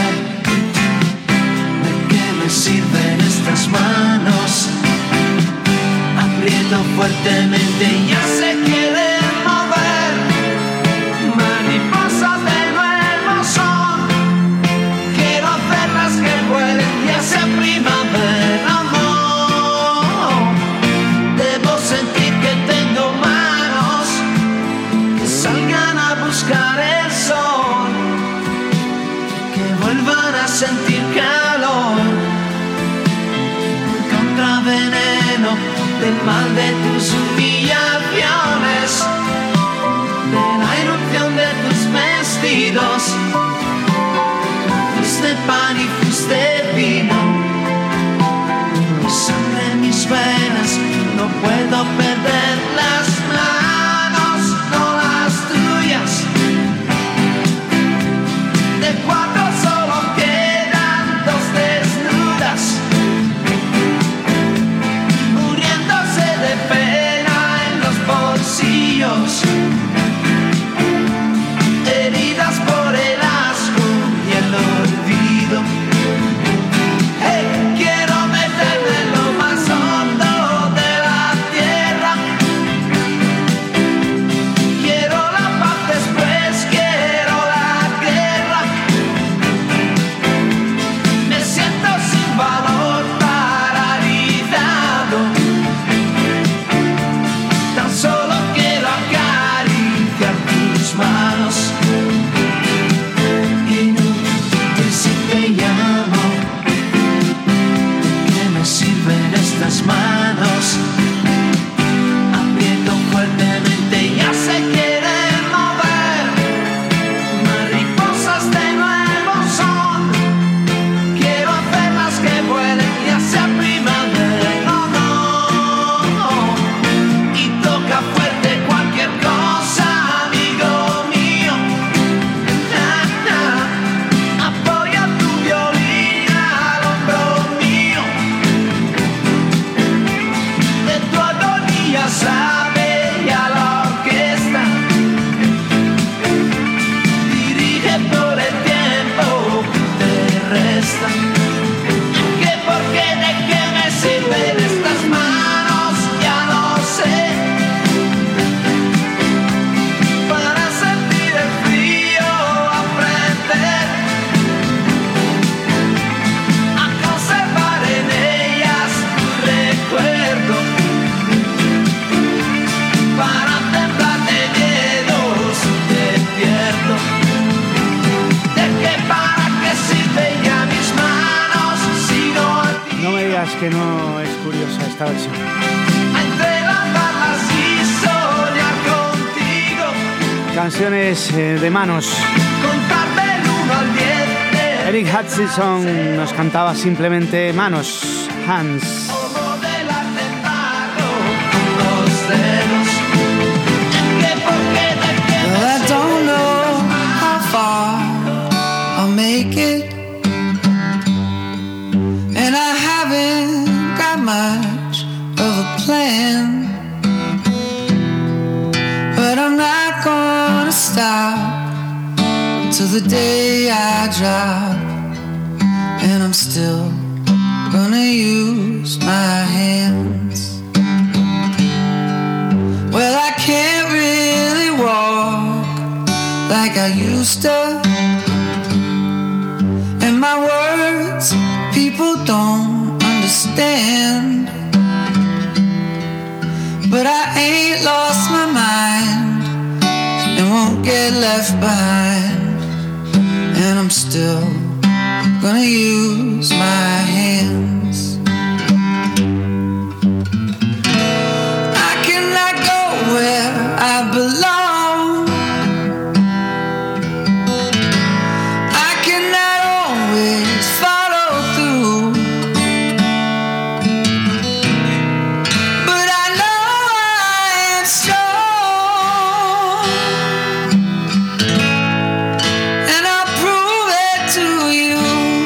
¿de qué me sirven estas manos? Aprieto fuertemente y ya se quieren mover. Mariposas de nuevo son. Quiero hacerlas que vuelen, ya sea primavera o no. Debo sentir que tengo manos que salgan a buscar el sol, que vuelvan a sentir calor. Contraveneno del mal de tus humillaciones, de la erupción de tus vestidos. Fuiste pan y fuiste vino, mi sangre en mis venas, no puedo perder las manos, no las tuyas. De cuatro solo quedan dos desnudas, muriéndose de pena en los bolsillos, heridas por el manos. Inútil si te llamo, ¿de qué me sirven estas manos? Aprieto fuertemente y ya se quieren mover. Mariposas de nuevo son. Quiero hacerlas que vuelen, ya sea primavera. No, no. Y toca fuerte cualquier cosa, amigo mío. Apoya tu violín al hombro mío. De tu agonía sabe ya la orquesta. Dirige por el tiempo que te resta. ¿Qué por qué de qué me sirven estas manos? Ya no sé. Para sentir el frío, aprender a conservar en ellas tu recuerdo. Para temblar de miedo si te pierdo. ¿De qué para qué sirven ya mis manos? Sigo a ti. No me digas que no es curiosa esta versión. A entrelazarlas y soñar contigo. Canciones de manos. Contar del 1 al 10. Eric Hutchinson nos cantaba simplemente Manos, Hands. Modelar del barro con los dedos. ¿Qué por qué de qué me Well, I don't know how far I'll make it, and I haven't got much of a plan, but I'm not gonna stop till the day I drop, and I'm still gonna use my hands. Well, I can't really walk like I used to, and my words people don't understand, but I ain't lost my mind and won't get left behind, and I'm still gonna use my hands. I cannot go where I belong. I cannot always follow through, but I know I am strong, and I'll prove it to you.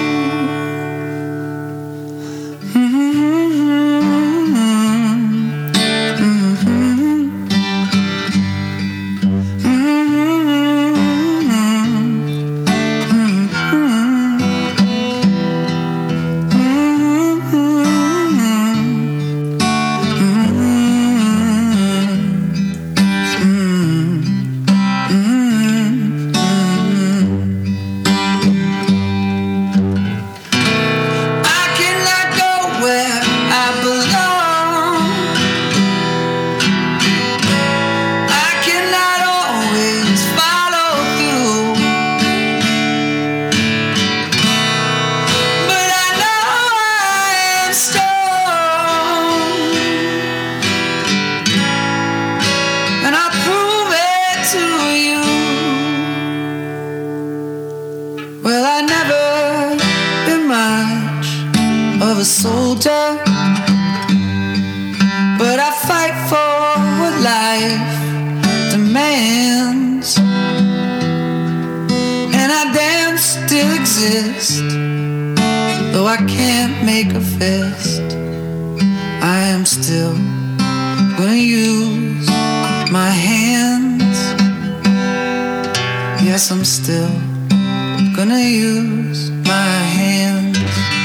I cannot go where I belong. I cannot always follow through, but I know I am strong, and I'll prove it to you. Well, I never been much of a soldier, but I fight for what life demands, and I damn still exist, though I can't make a fist. I am still gonna use my hands. Yes, I'm still gonna use my hands.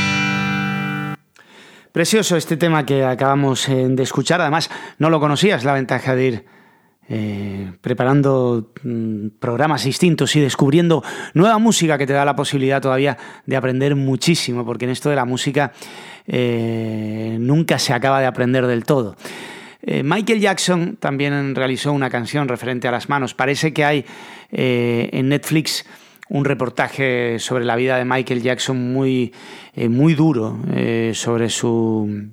Precioso este tema que acabamos de escuchar. Además, no lo conocías, la ventaja de ir preparando programas distintos y descubriendo nueva música que te da la posibilidad todavía de aprender muchísimo, porque en esto de la música nunca se acaba de aprender del todo. Michael Jackson también realizó una canción referente a las manos. Parece que hay en Netflix un reportaje sobre la vida de Michael Jackson muy duro, sobre su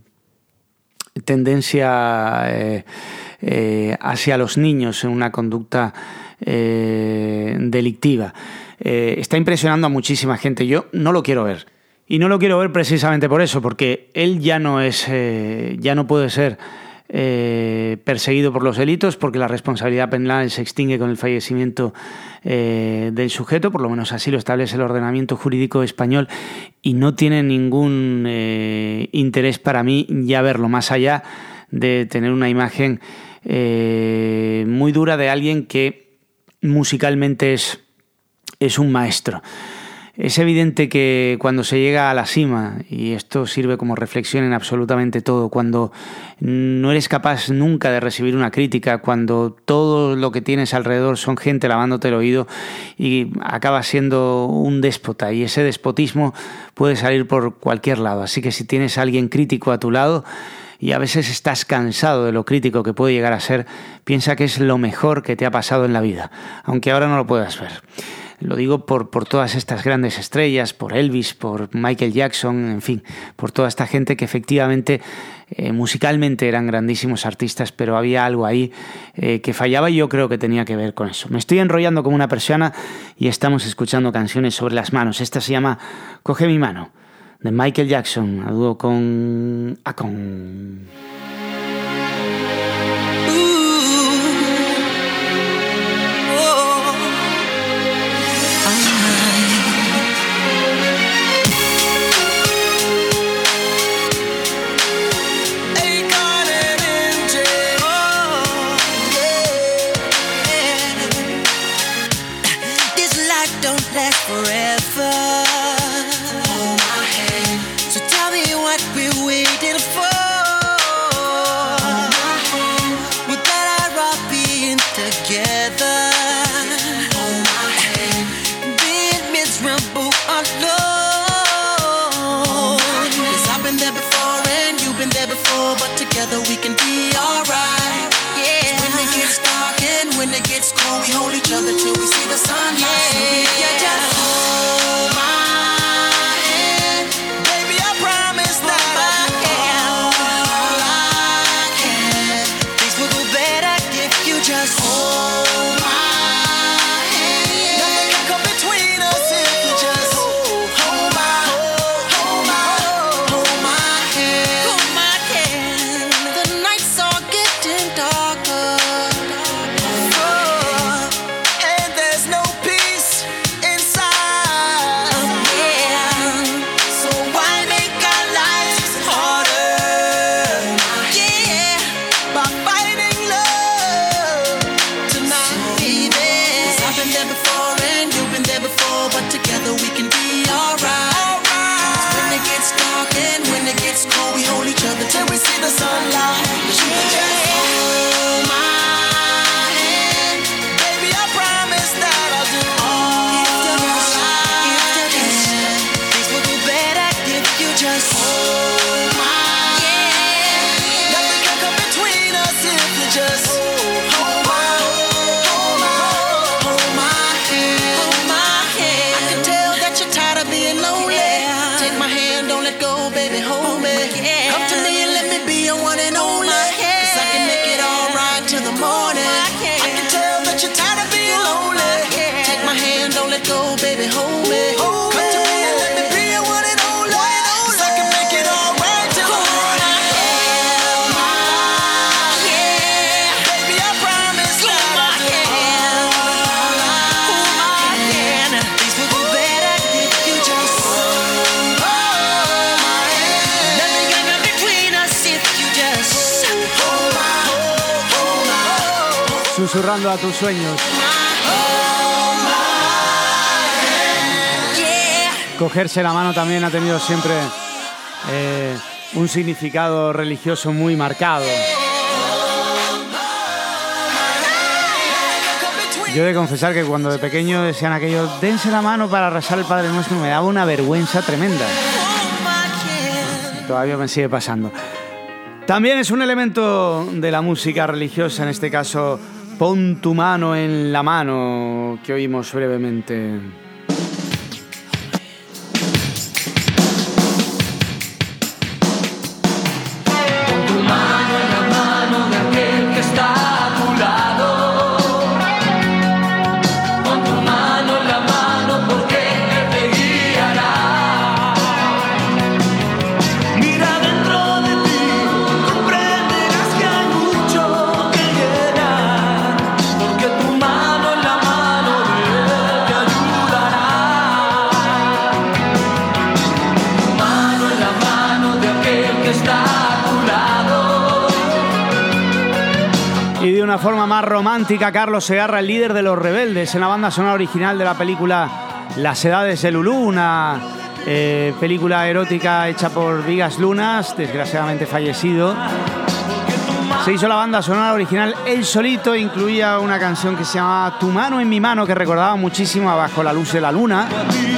tendencia hacia los niños en una conducta delictiva. Está impresionando a muchísima gente. Yo no lo quiero ver. Y no lo quiero ver precisamente por eso, porque él ya no puede ser perseguido por los delitos, porque la responsabilidad penal se extingue con el fallecimiento del sujeto, por lo menos así lo establece el ordenamiento jurídico español, y no tiene ningún interés para mí ya verlo, más allá de tener una imagen muy dura de alguien que musicalmente es un maestro. Es evidente que cuando se llega a la cima, y esto sirve como reflexión en absolutamente todo, cuando no eres capaz nunca de recibir una crítica, cuando todo lo que tienes alrededor son gente lavándote el oído, y acabas siendo un déspota, y ese despotismo puede salir por cualquier lado. Así que si tienes a alguien crítico a tu lado y a veces estás cansado de lo crítico que puede llegar a ser, piensa que es lo mejor que te ha pasado en la vida, aunque ahora no lo puedas ver. Lo digo por todas estas grandes estrellas, por Elvis, por Michael Jackson, en fin, por toda esta gente que efectivamente musicalmente eran grandísimos artistas, pero había algo ahí que fallaba, y yo creo que tenía que ver con eso. Me estoy enrollando como una persiana y estamos escuchando canciones sobre las manos. Esta se llama Coge mi mano, de Michael Jackson, a dúo con Akon. Forever. Hold my hand. So tell me what we're waiting for. Hold my hand. We're better off being together. Hold my hand. Being miserable alone. 'Cause I've been there before and you've been there before, but together we can be alright. Yeah. When it gets dark and when it gets cold, we hold each other till we see the sun. Yeah. So if you just hold my hand, baby, I promise that I'll do all I can. Things will go better if you just hold my hand. Nothing can come between us if you just hold my hand. Hold my hand. The nights are getting darker. And there's no peace inside. Yeah. So why make our lives harder? Yeah. By fighting love tonight, baby. 'Cause I've been there before and you've been there before, but together we can be alright. 'Cause when it gets dark and when it gets cold, we hold each other till we see the sunlight. You can just hold my hand, baby, I promise that I'll do all I can. Things will go better if you just hold my hand. Nothing can come between us if you just hold my hand. Hold my hand. I can tell that you're tired of being lonely. Take my hand, don't let go, baby, hold me. Come to me and let me be your one and only. 'Cause I can make it all right till the morning. I can tell that you're tired of being lonely. Take my hand, don't let go, baby, hold me. Come to me and let me be your one and only. 'Cause I can make it all right till the morning. Hold my hand. Baby, I promise that I'll do all I can. Things will go better if you just hold my hand. Nothing can come between us if you just hold my Susurrando a tus sueños. Cogerse la mano también ha tenido siempre un significado religioso muy marcado. Yo he de confesar que cuando de pequeño decían aquello, dense la mano para rezar el Padre Nuestro, me daba una vergüenza tremenda. Todavía me sigue pasando. También es un elemento de la música religiosa, en este caso, Pon tu mano en la mano, que oímos brevemente. Y de una forma más romántica, Carlos Segarra, el líder de Los Rebeldes, en la banda sonora original de la película Las Edades de Lulú, una película erótica hecha por Vigas Lunas, desgraciadamente fallecido. Se hizo la banda sonora original él solito, incluía una canción que se llamaba Tu mano en mi mano, que recordaba muchísimo a Bajo la luz de la luna,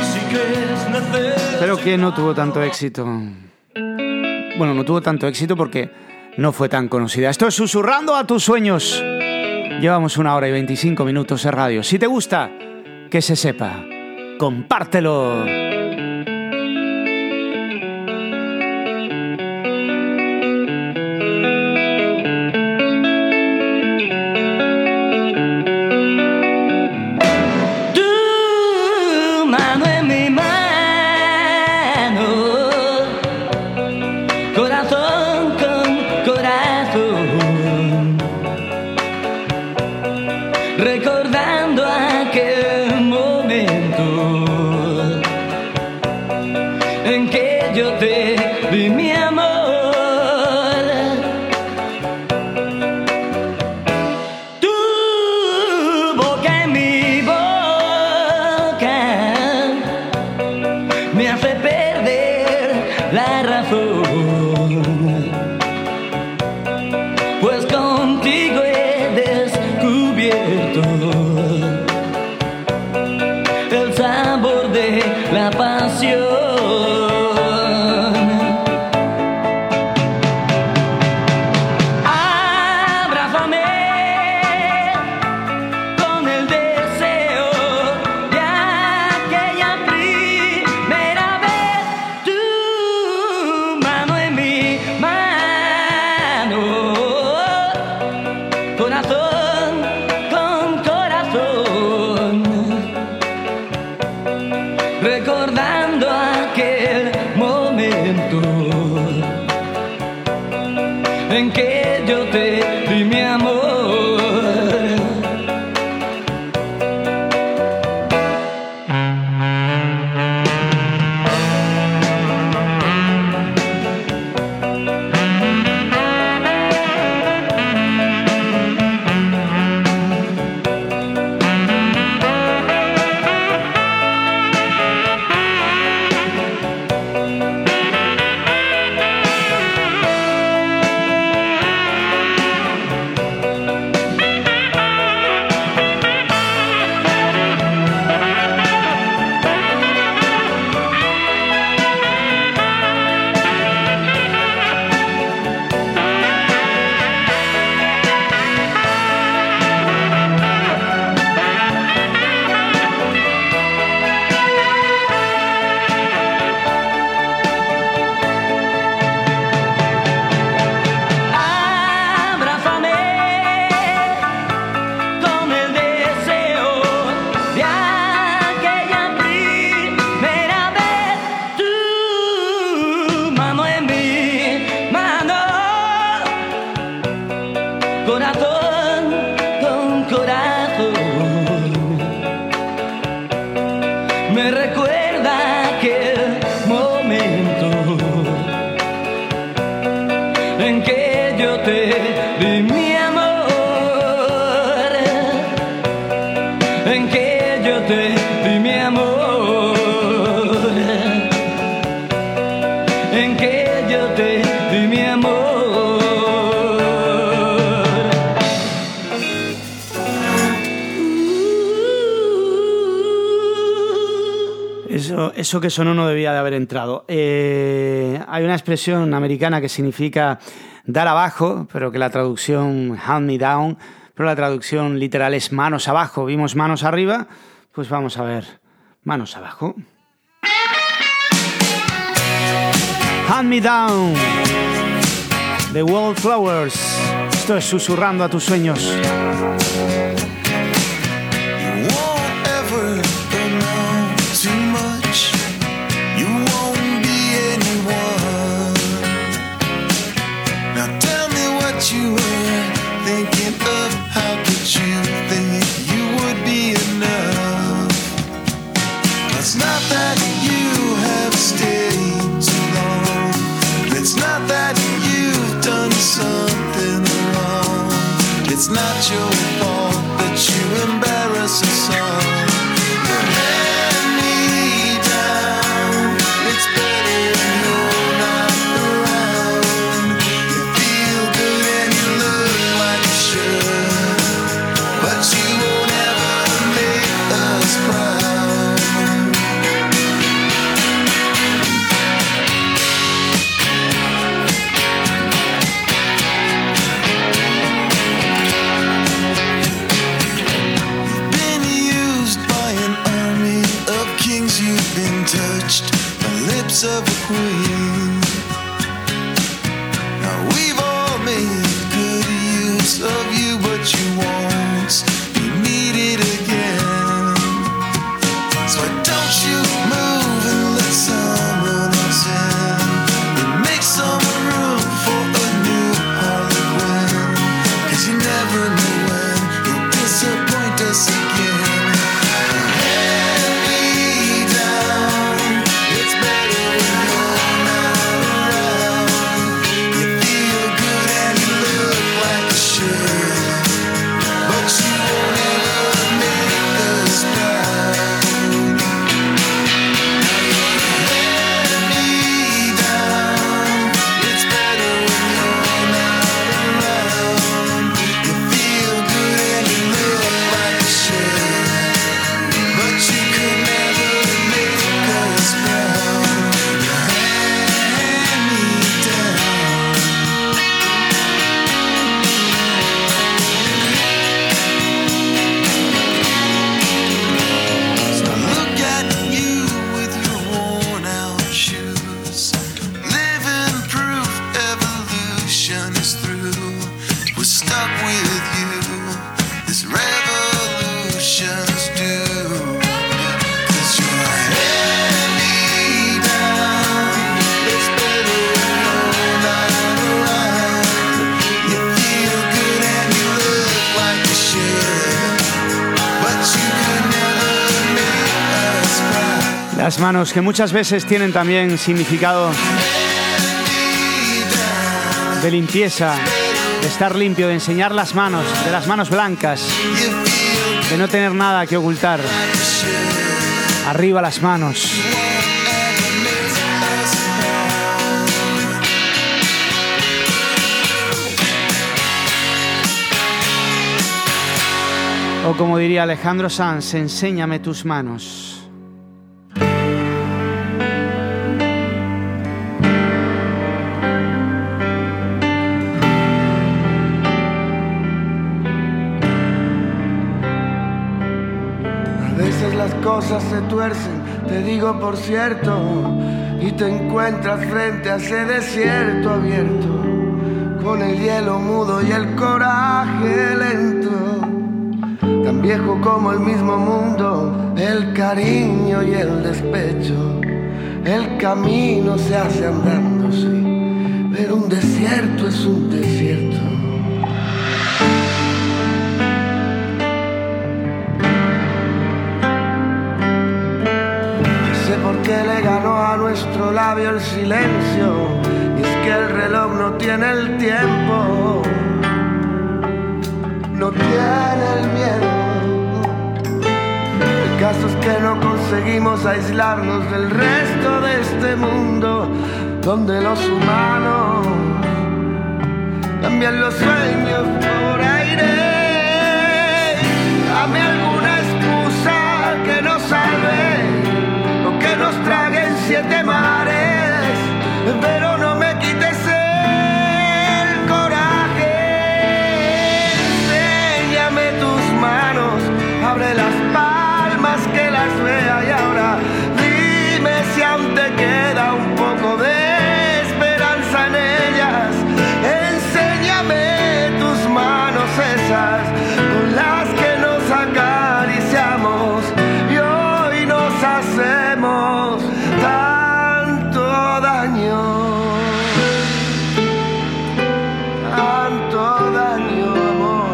pero que no tuvo tanto éxito. Bueno, no tuvo tanto éxito porque no fue tan conocida. Esto es Susurrando a tus sueños. Llevamos 1 hora y 25 minutos de radio. Si te gusta, que se sepa. Compártelo. Recordando aquel momento en que yo te di mi amor. Tu boca en mi boca me hace perder la razón, pues contigo he descubierto el sabor de la pasión. Abrázame con el deseo de aquella primera vez. Tu mano en mi mano, corazón con corazón, recordando aquel momento en que yo te di mi amor. Corazón con corazón, me recuerda aquel momento en que yo te di mi amor, en que yo te di mi amor, en que yo te di mi amor. Eso que sonó no debía de haber entrado. Hay una expresión americana que significa dar abajo, pero que la traducción hand me down, pero la traducción literal es manos abajo. Vimos manos arriba, pues vamos a ver manos abajo. Hand me down, The Wallflowers. Esto es Susurrando a tus sueños. It's not your fault that you embarrass us all. But hand me down. It's better when you're not around. You feel good and you look like you should, but you won't ever make us proud. Of a queen. Now we've all made good use of you, but you won't be needed again. So don't you move and let someone else in, and make some room for a new Harley Quinn, 'cause you never know when you'll disappoint us again. Las manos, que muchas veces tienen también significado de limpieza, de estar limpio, de enseñar las manos, de las manos blancas, de no tener nada que ocultar. Arriba las manos. O como diría Alejandro Sanz, enséñame tus manos. Cosas se tuercen, te digo por cierto, y te encuentras frente a ese desierto abierto, con el hielo mudo y el coraje lento, tan viejo como el mismo mundo, el cariño y el despecho, el camino se hace andando, sí, pero un desierto es un desierto. Que le ganó a nuestro labio el silencio, y es que el reloj no tiene el tiempo, no tiene el miedo. El caso es que no conseguimos aislarnos del resto de este mundo, donde los humanos cambian los sueños por aire. Dame alguna excusa que nos salve, que nos traguen 7 mares, pero no me quites el hacemos tanto daño. Tanto daño, amor.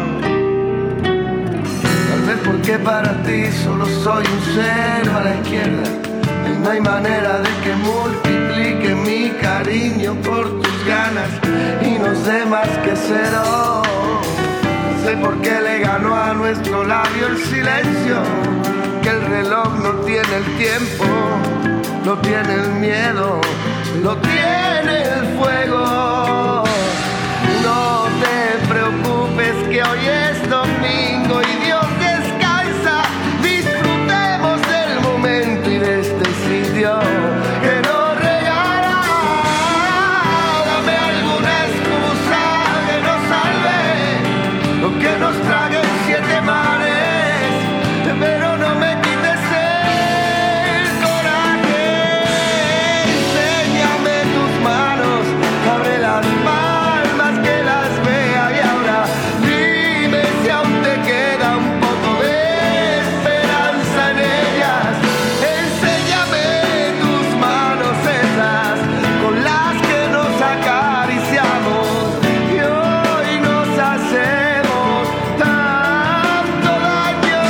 Tal vez porque para ti solo soy un cero a la izquierda y no hay manera de que multiplique mi cariño por tus ganas y no sé más que cero. No sé por qué le ganó a nuestro labio el silencio, que el reloj no tiene el tiempo, no tiene el miedo, no tiene el fuego. No te preocupes que hoy es domingo y Dios descansa. Disfrutemos del momento y de este sitio que nos regala. Dame alguna excusa que nos salve, o que nos trague 7 mares, pero no me quites el coraje. Enséñame tus manos, abre las palmas que las vea y ahora dime si aún te queda un poco de esperanza en ellas. Enséñame tus manos esas con las que nos acariciamos y hoy nos hacemos tanto daño.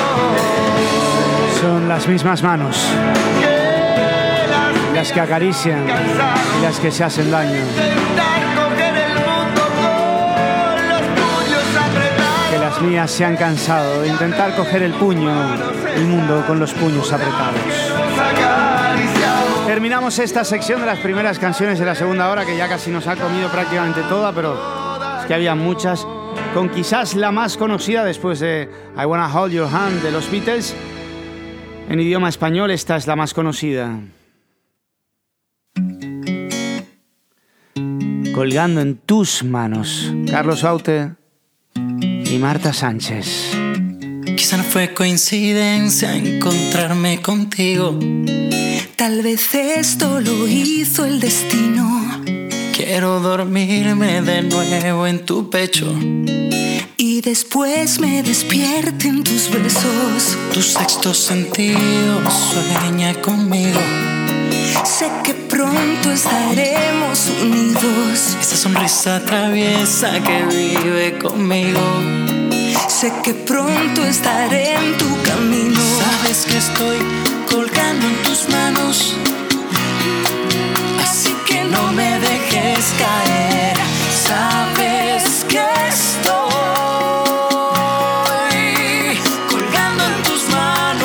Son las mismas manos, las que acarician y las que se hacen daño. Que las mías se han cansado de intentar coger el mundo con los puños apretados. Terminamos esta sección de las primeras canciones de la segunda hora, que ya casi nos ha comido prácticamente toda, pero es que había muchas, con quizás la más conocida después de I Wanna Hold Your Hand de los Beatles. En idioma español esta es la más conocida. Colgando en tus manos, Carlos Baute y Marta Sánchez. Quizá no fue coincidencia encontrarme contigo. Tal vez esto lo hizo el destino. Quiero dormirme de nuevo en tu pecho y después me despierte en tus besos. Tu sexto sentido sueña conmigo. Sé que pronto estaremos unidos. Esa sonrisa traviesa que vive conmigo. Sé que pronto estaré en tu camino. Sabes que estoy colgando en tus manos, así que no me dejes caer. Sabes que estoy colgando en tus manos.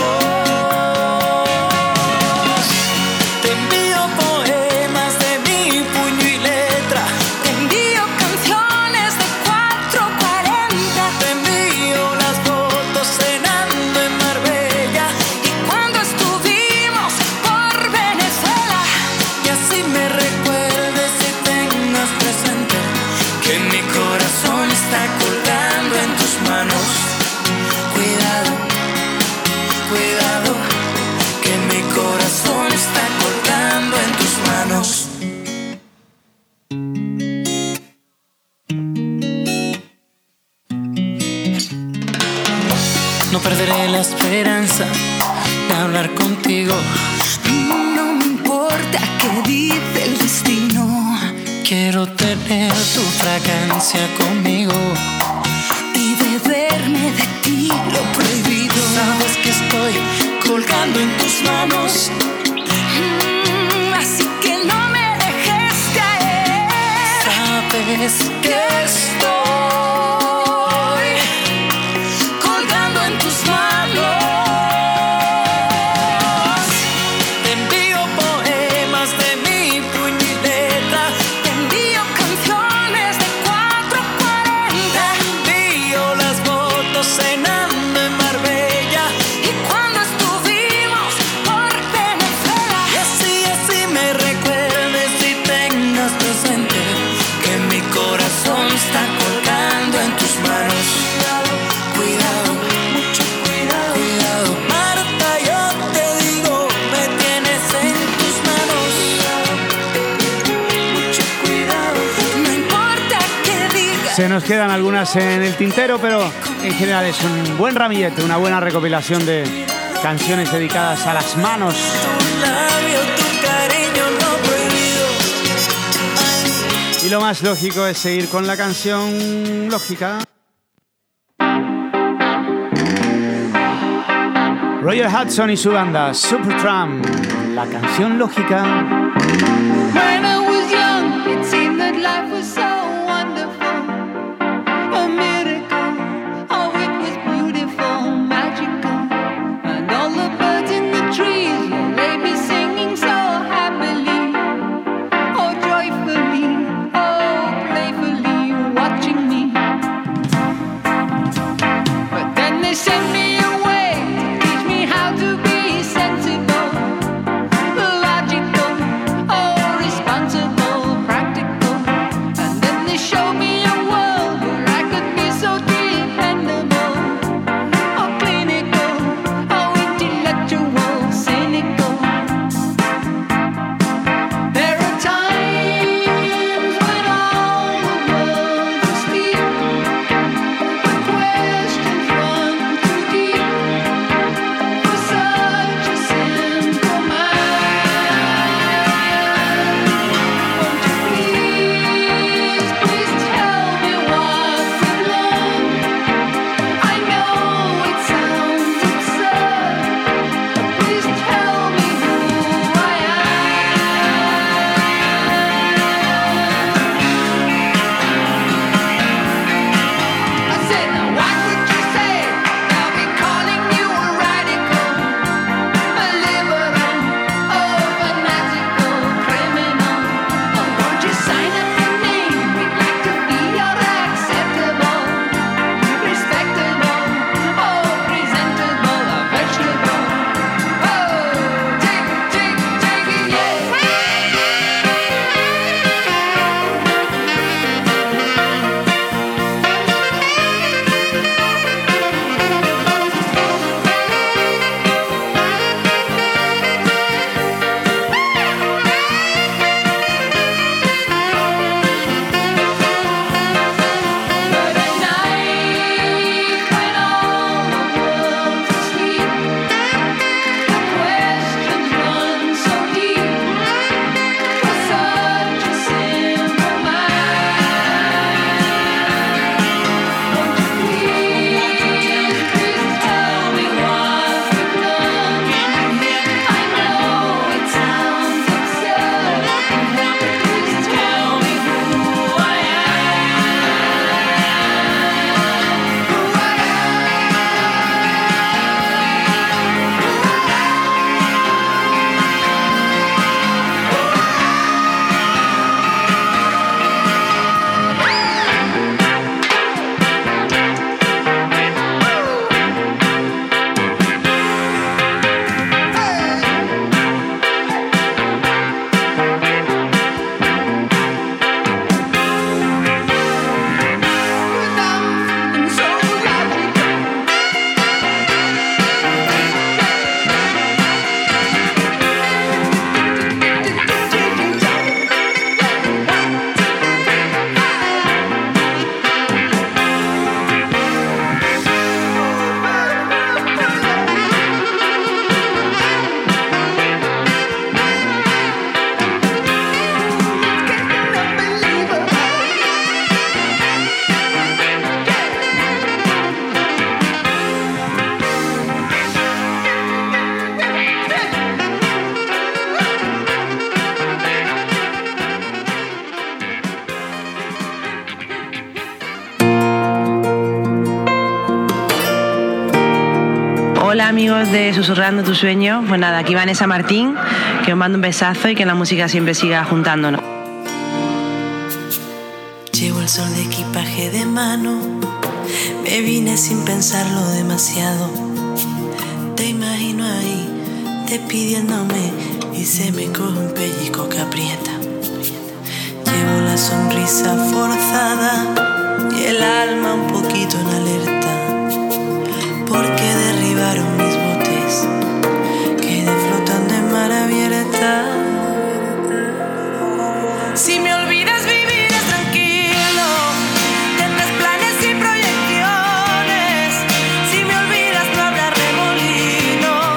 te envío poemas de mi puño y letra, te envío canciones de 440, te envío las fotos cenando en Marbella y cuando estuvimos por Venezuela. y así me recuerdes y tengas presente que mi corazón está colgando en tus manos. Cuidado, Cuidado, que mi corazón está colgando en tus manos. No perderé la esperanza de hablar contigo. no me importa qué dice el destino. Quiero tener tu fragancia conmigo y beberme de ti lo prohibido. Sabes que estoy colgando en tus manos, así que no me dejes caer. sabes que estoy colgando en tus manos. te envío poemas de mi puño y letra, Te envío canciones de 440, te envío las fotos cenando en Marbella y cuando estuvimos por Venezuela. y así me recuerdes y tengas presente que mi corazón está colgando en tus manos. Cuidado, mucho cuidado, cuidado. Marta, yo te digo, me tienes en tus manos. Mucho cuidado. No importa qué digas. Se nos quedan algunas en el tintero, pero en general es un buen ramillete, una buena recopilación de canciones dedicadas a las manos. Tu labio, tu cariño no prohibido. Y lo más lógico es seguir con la canción lógica. Roger Hudson y su banda Supertramp, la canción lógica. When I was young, it seemed that life was so wonderful, a miracle. Oh, it was beautiful, magical, and all the birds in the trees, they be singing so happily, oh joyfully, oh playfully, watching me. But then they sent me away to teach me how to be sensible, logical, oh responsible, practical. And then they showed me a world where I could be so dependable, oh clinical, oh intellectual, cynical. There are times when all the world is asleep, when questions run too deep for such a simple mind. Won't you please, please tell me what to learn? I know it sounds absurd, but please tell me who I am. I said, now what would you say? I'll be calling you a radical, a liberal, oh fanatical criminal. Oh, won't you sign up your name? We'd like to be your acceptable, respectable, oh presentable, a vegetable. Oh, take it, yeah. But at night, when all the world's asleep, the questions run so deep for such a simple mind. Won't you please, please tell me what we've done? I know it sounds absurd, but please tell me who I am so logical. Hola amigos de Susurrando tu Sueño, pues nada, aquí Vanessa Martín, que os mando un besazo y que la música siempre siga juntándonos. Llevo el sol de equipaje de mano, me vine sin pensarlo demasiado. Te imagino ahí, despidiéndome y se me coge un pellizco que aprieta. Llevo la sonrisa forzada y el alma un poquito en alerta, porque derribaron mis botes, quedé flotando en mar abierta. Si me olvidas vivirás tranquilo, tendrás planes y proyecciones. Si me olvidas no habrá remolinos.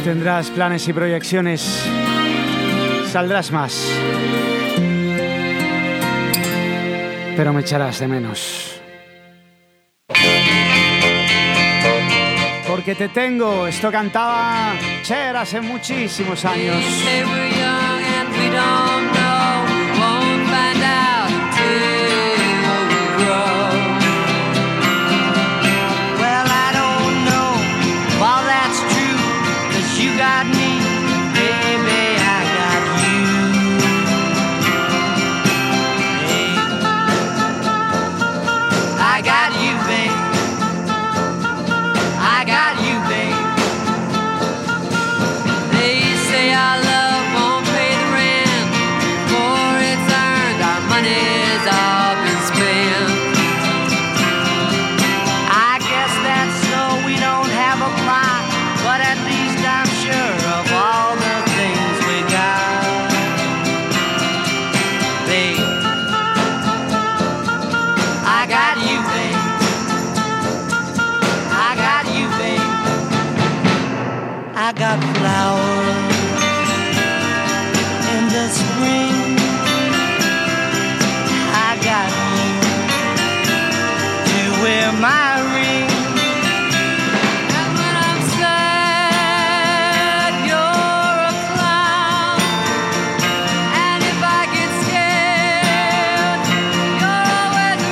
Tendrás planes y proyecciones, saldrás más, pero me echarás de menos. Porque te tengo, esto cantaba Cher hace muchísimos años. Well, I don't know if all that's true, 'cause you got me, baby, I got you. Hey, I got you, babe. I got you, babe. They say our love won't pay the rent, for it's earned, our money's all been spent. I guess that's so we don't have a plot, but at least I'm sure of all the things we got. Babe, I got you, babe. I got you, babe. I got flowers in the spring. I got you to wear my ring. And when I'm sad, you're a clown. And if I get scared, you're always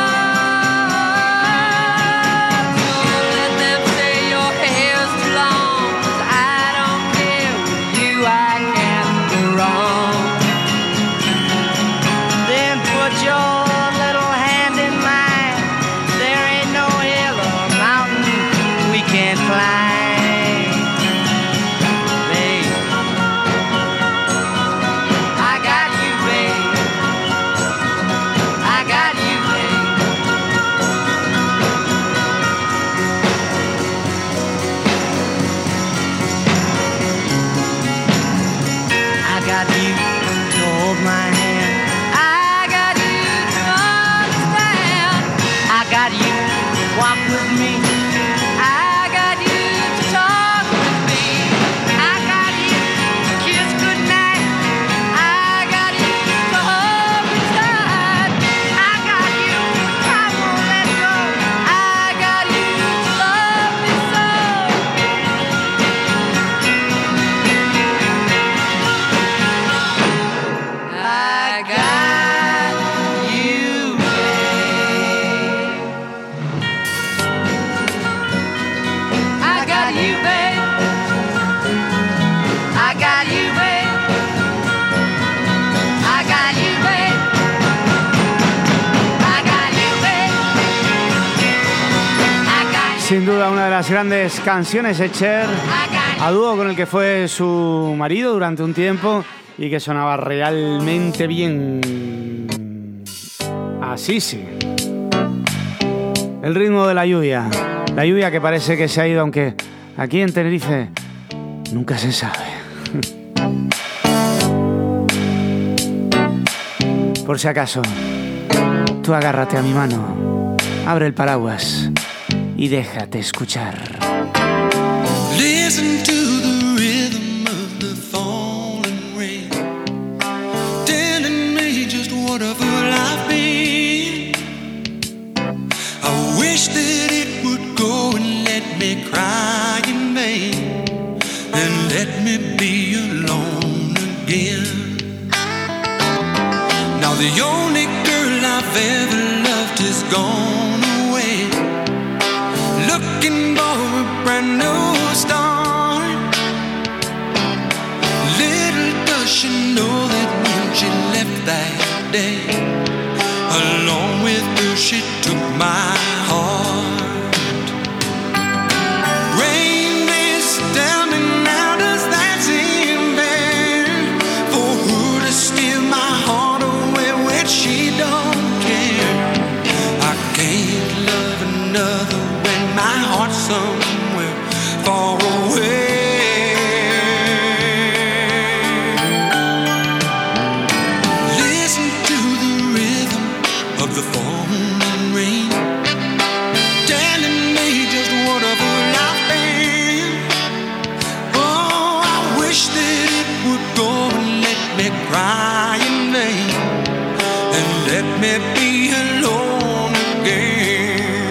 around. So let them say your hair's too long, 'cause I don't care. With you I can't go wrong. Then put your little hand in mine. There ain't no hill or mountain we can't climb. Babe, I got you, babe. I got you, babe. I got you to hold my hand. I got you to understand. I got you to walk with me. I got you to talk with me. I got you to kiss goodnight. I got you to hold me tight. I got you, I won't let go. I got you to love me so. I got you, babe. I got you, babe. I got you, babe. I got you, babe. I got you, babe. I got you. Sin duda una de las grandes canciones de Cher, a dúo con el que fue su marido durante un tiempo y que sonaba realmente bien. Así sí. El ritmo de la lluvia que parece que se ha ido, aunque aquí en Tenerife nunca se sabe. Por si acaso, tú agárrate a mi mano, abre el paraguas y déjate escuchar. Listen to the rhythm of the falling rain, telling me just what a fool I've been. I wish that it would go and let me cry in vain, and let me be alone again. Now the only girl I've ever loved is gone away, looking for a brand new start. Little does she know that when she left that day, along with her she took my heart. Rain is down and now does that seem fair, for who to steal my heart away when she don't care? I can't love another when my heart's somewhere far away. Listen to the cry in vain and let me be alone again.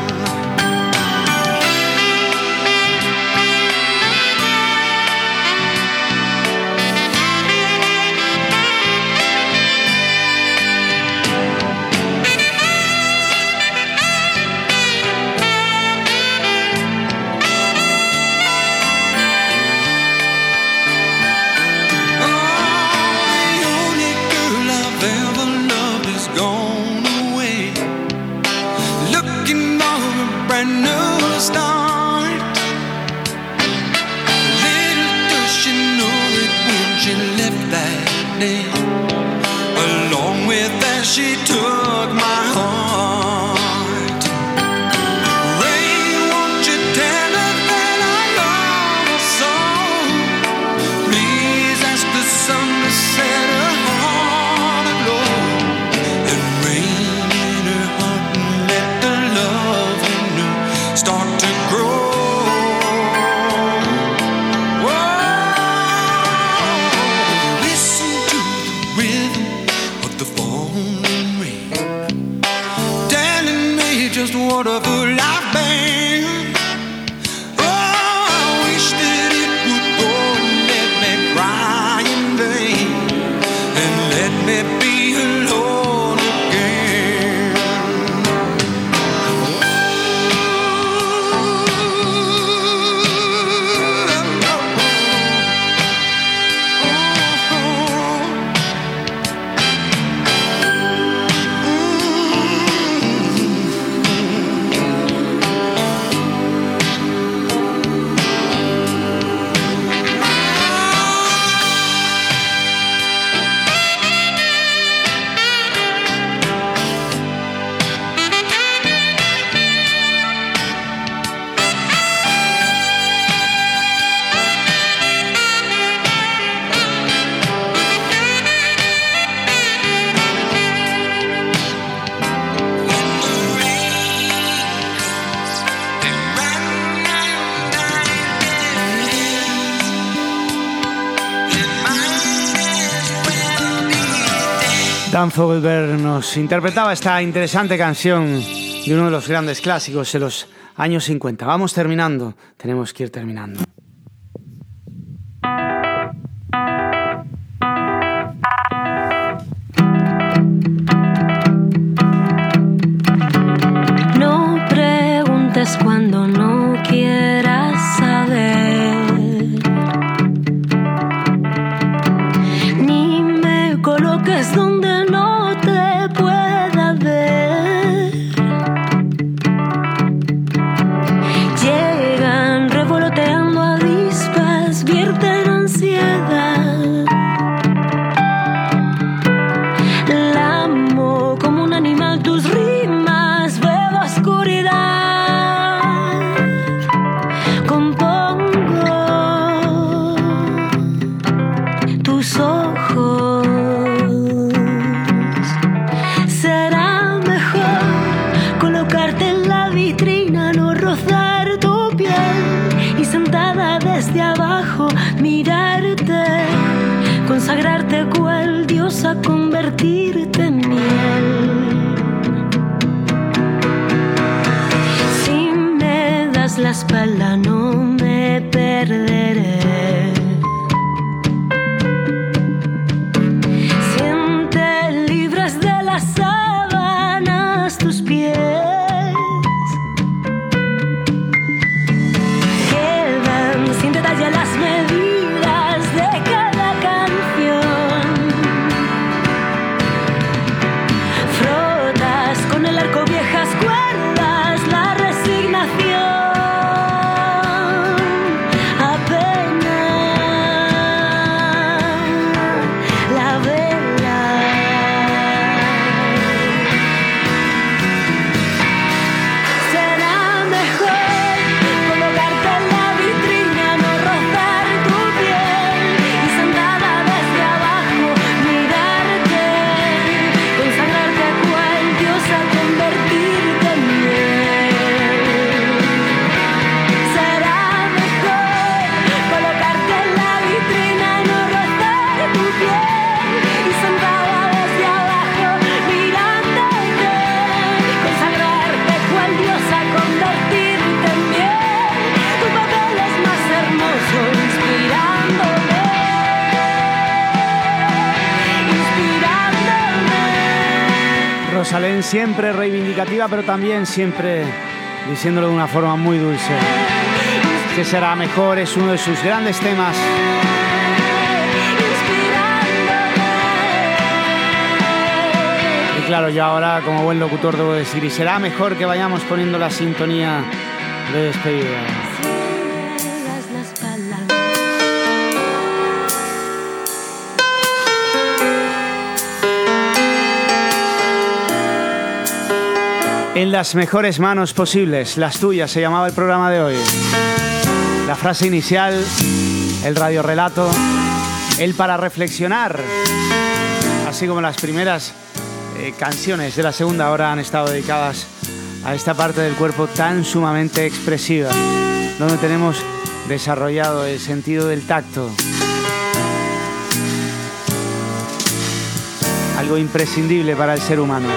Along with that she took my heart. Rain, won't you tell her that I love her so? Please ask the sun to set her heart aglow. And rain in her heart and let the love in her start to grow. Just what a fool I've been. Oh, I wish that it would go and let me cry in vain and let me be alone again. Dan Fogelberg nos interpretaba esta interesante canción de uno de los grandes clásicos de los años 50. Vamos terminando, tenemos que ir terminando. No preguntes cuando no quieras saber, ni me coloques donde no te pueda ver. Llegan revoloteando avispas, vierten ansiedad. La amo como un animal, tus rimas, veo oscuridad. Compongo tus ojos. Será mejor colocarte en la vitrina, no rozar tu piel y sentada desde abajo mirarte, consagrarte cual diosa, convertirte en miel. Si me das la espalda no me perderé. Siente libres de las sábanas tus pies. Quedan sin detalle las medidas de cada canción. Frotas con el arco viejas cuerdas, la resignación. Jerusalén, siempre reivindicativa, pero también siempre diciéndolo de una forma muy dulce. Que será mejor es uno de sus grandes temas. Y claro, yo ahora como buen locutor debo decir, y será mejor que vayamos poniendo la sintonía de despedida. En las mejores manos posibles, las tuyas, se llamaba el programa de hoy. La frase inicial, el radiorelato, el para reflexionar, así como las primeras canciones de la segunda hora han estado dedicadas a esta parte del cuerpo tan sumamente expresiva, donde tenemos desarrollado el sentido del tacto. Algo imprescindible para el ser humano.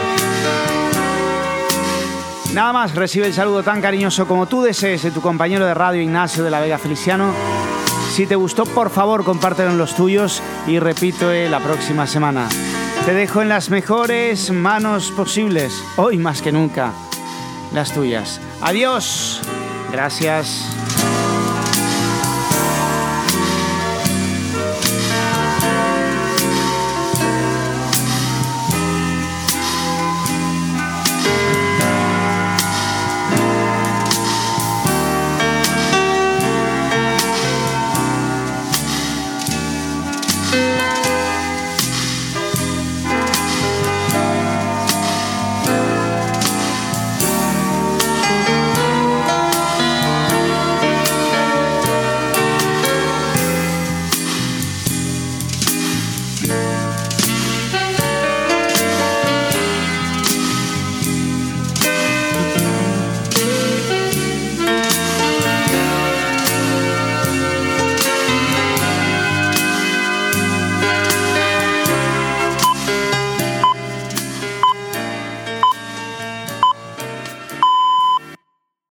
Nada más, recibe el saludo tan cariñoso como tú desees de tu compañero de radio Ignacio de la Vega Feliciano. Si te gustó, por favor, compártelo en los tuyos y repito la próxima semana. Te dejo en las mejores manos posibles, hoy más que nunca, las tuyas. Adiós, gracias.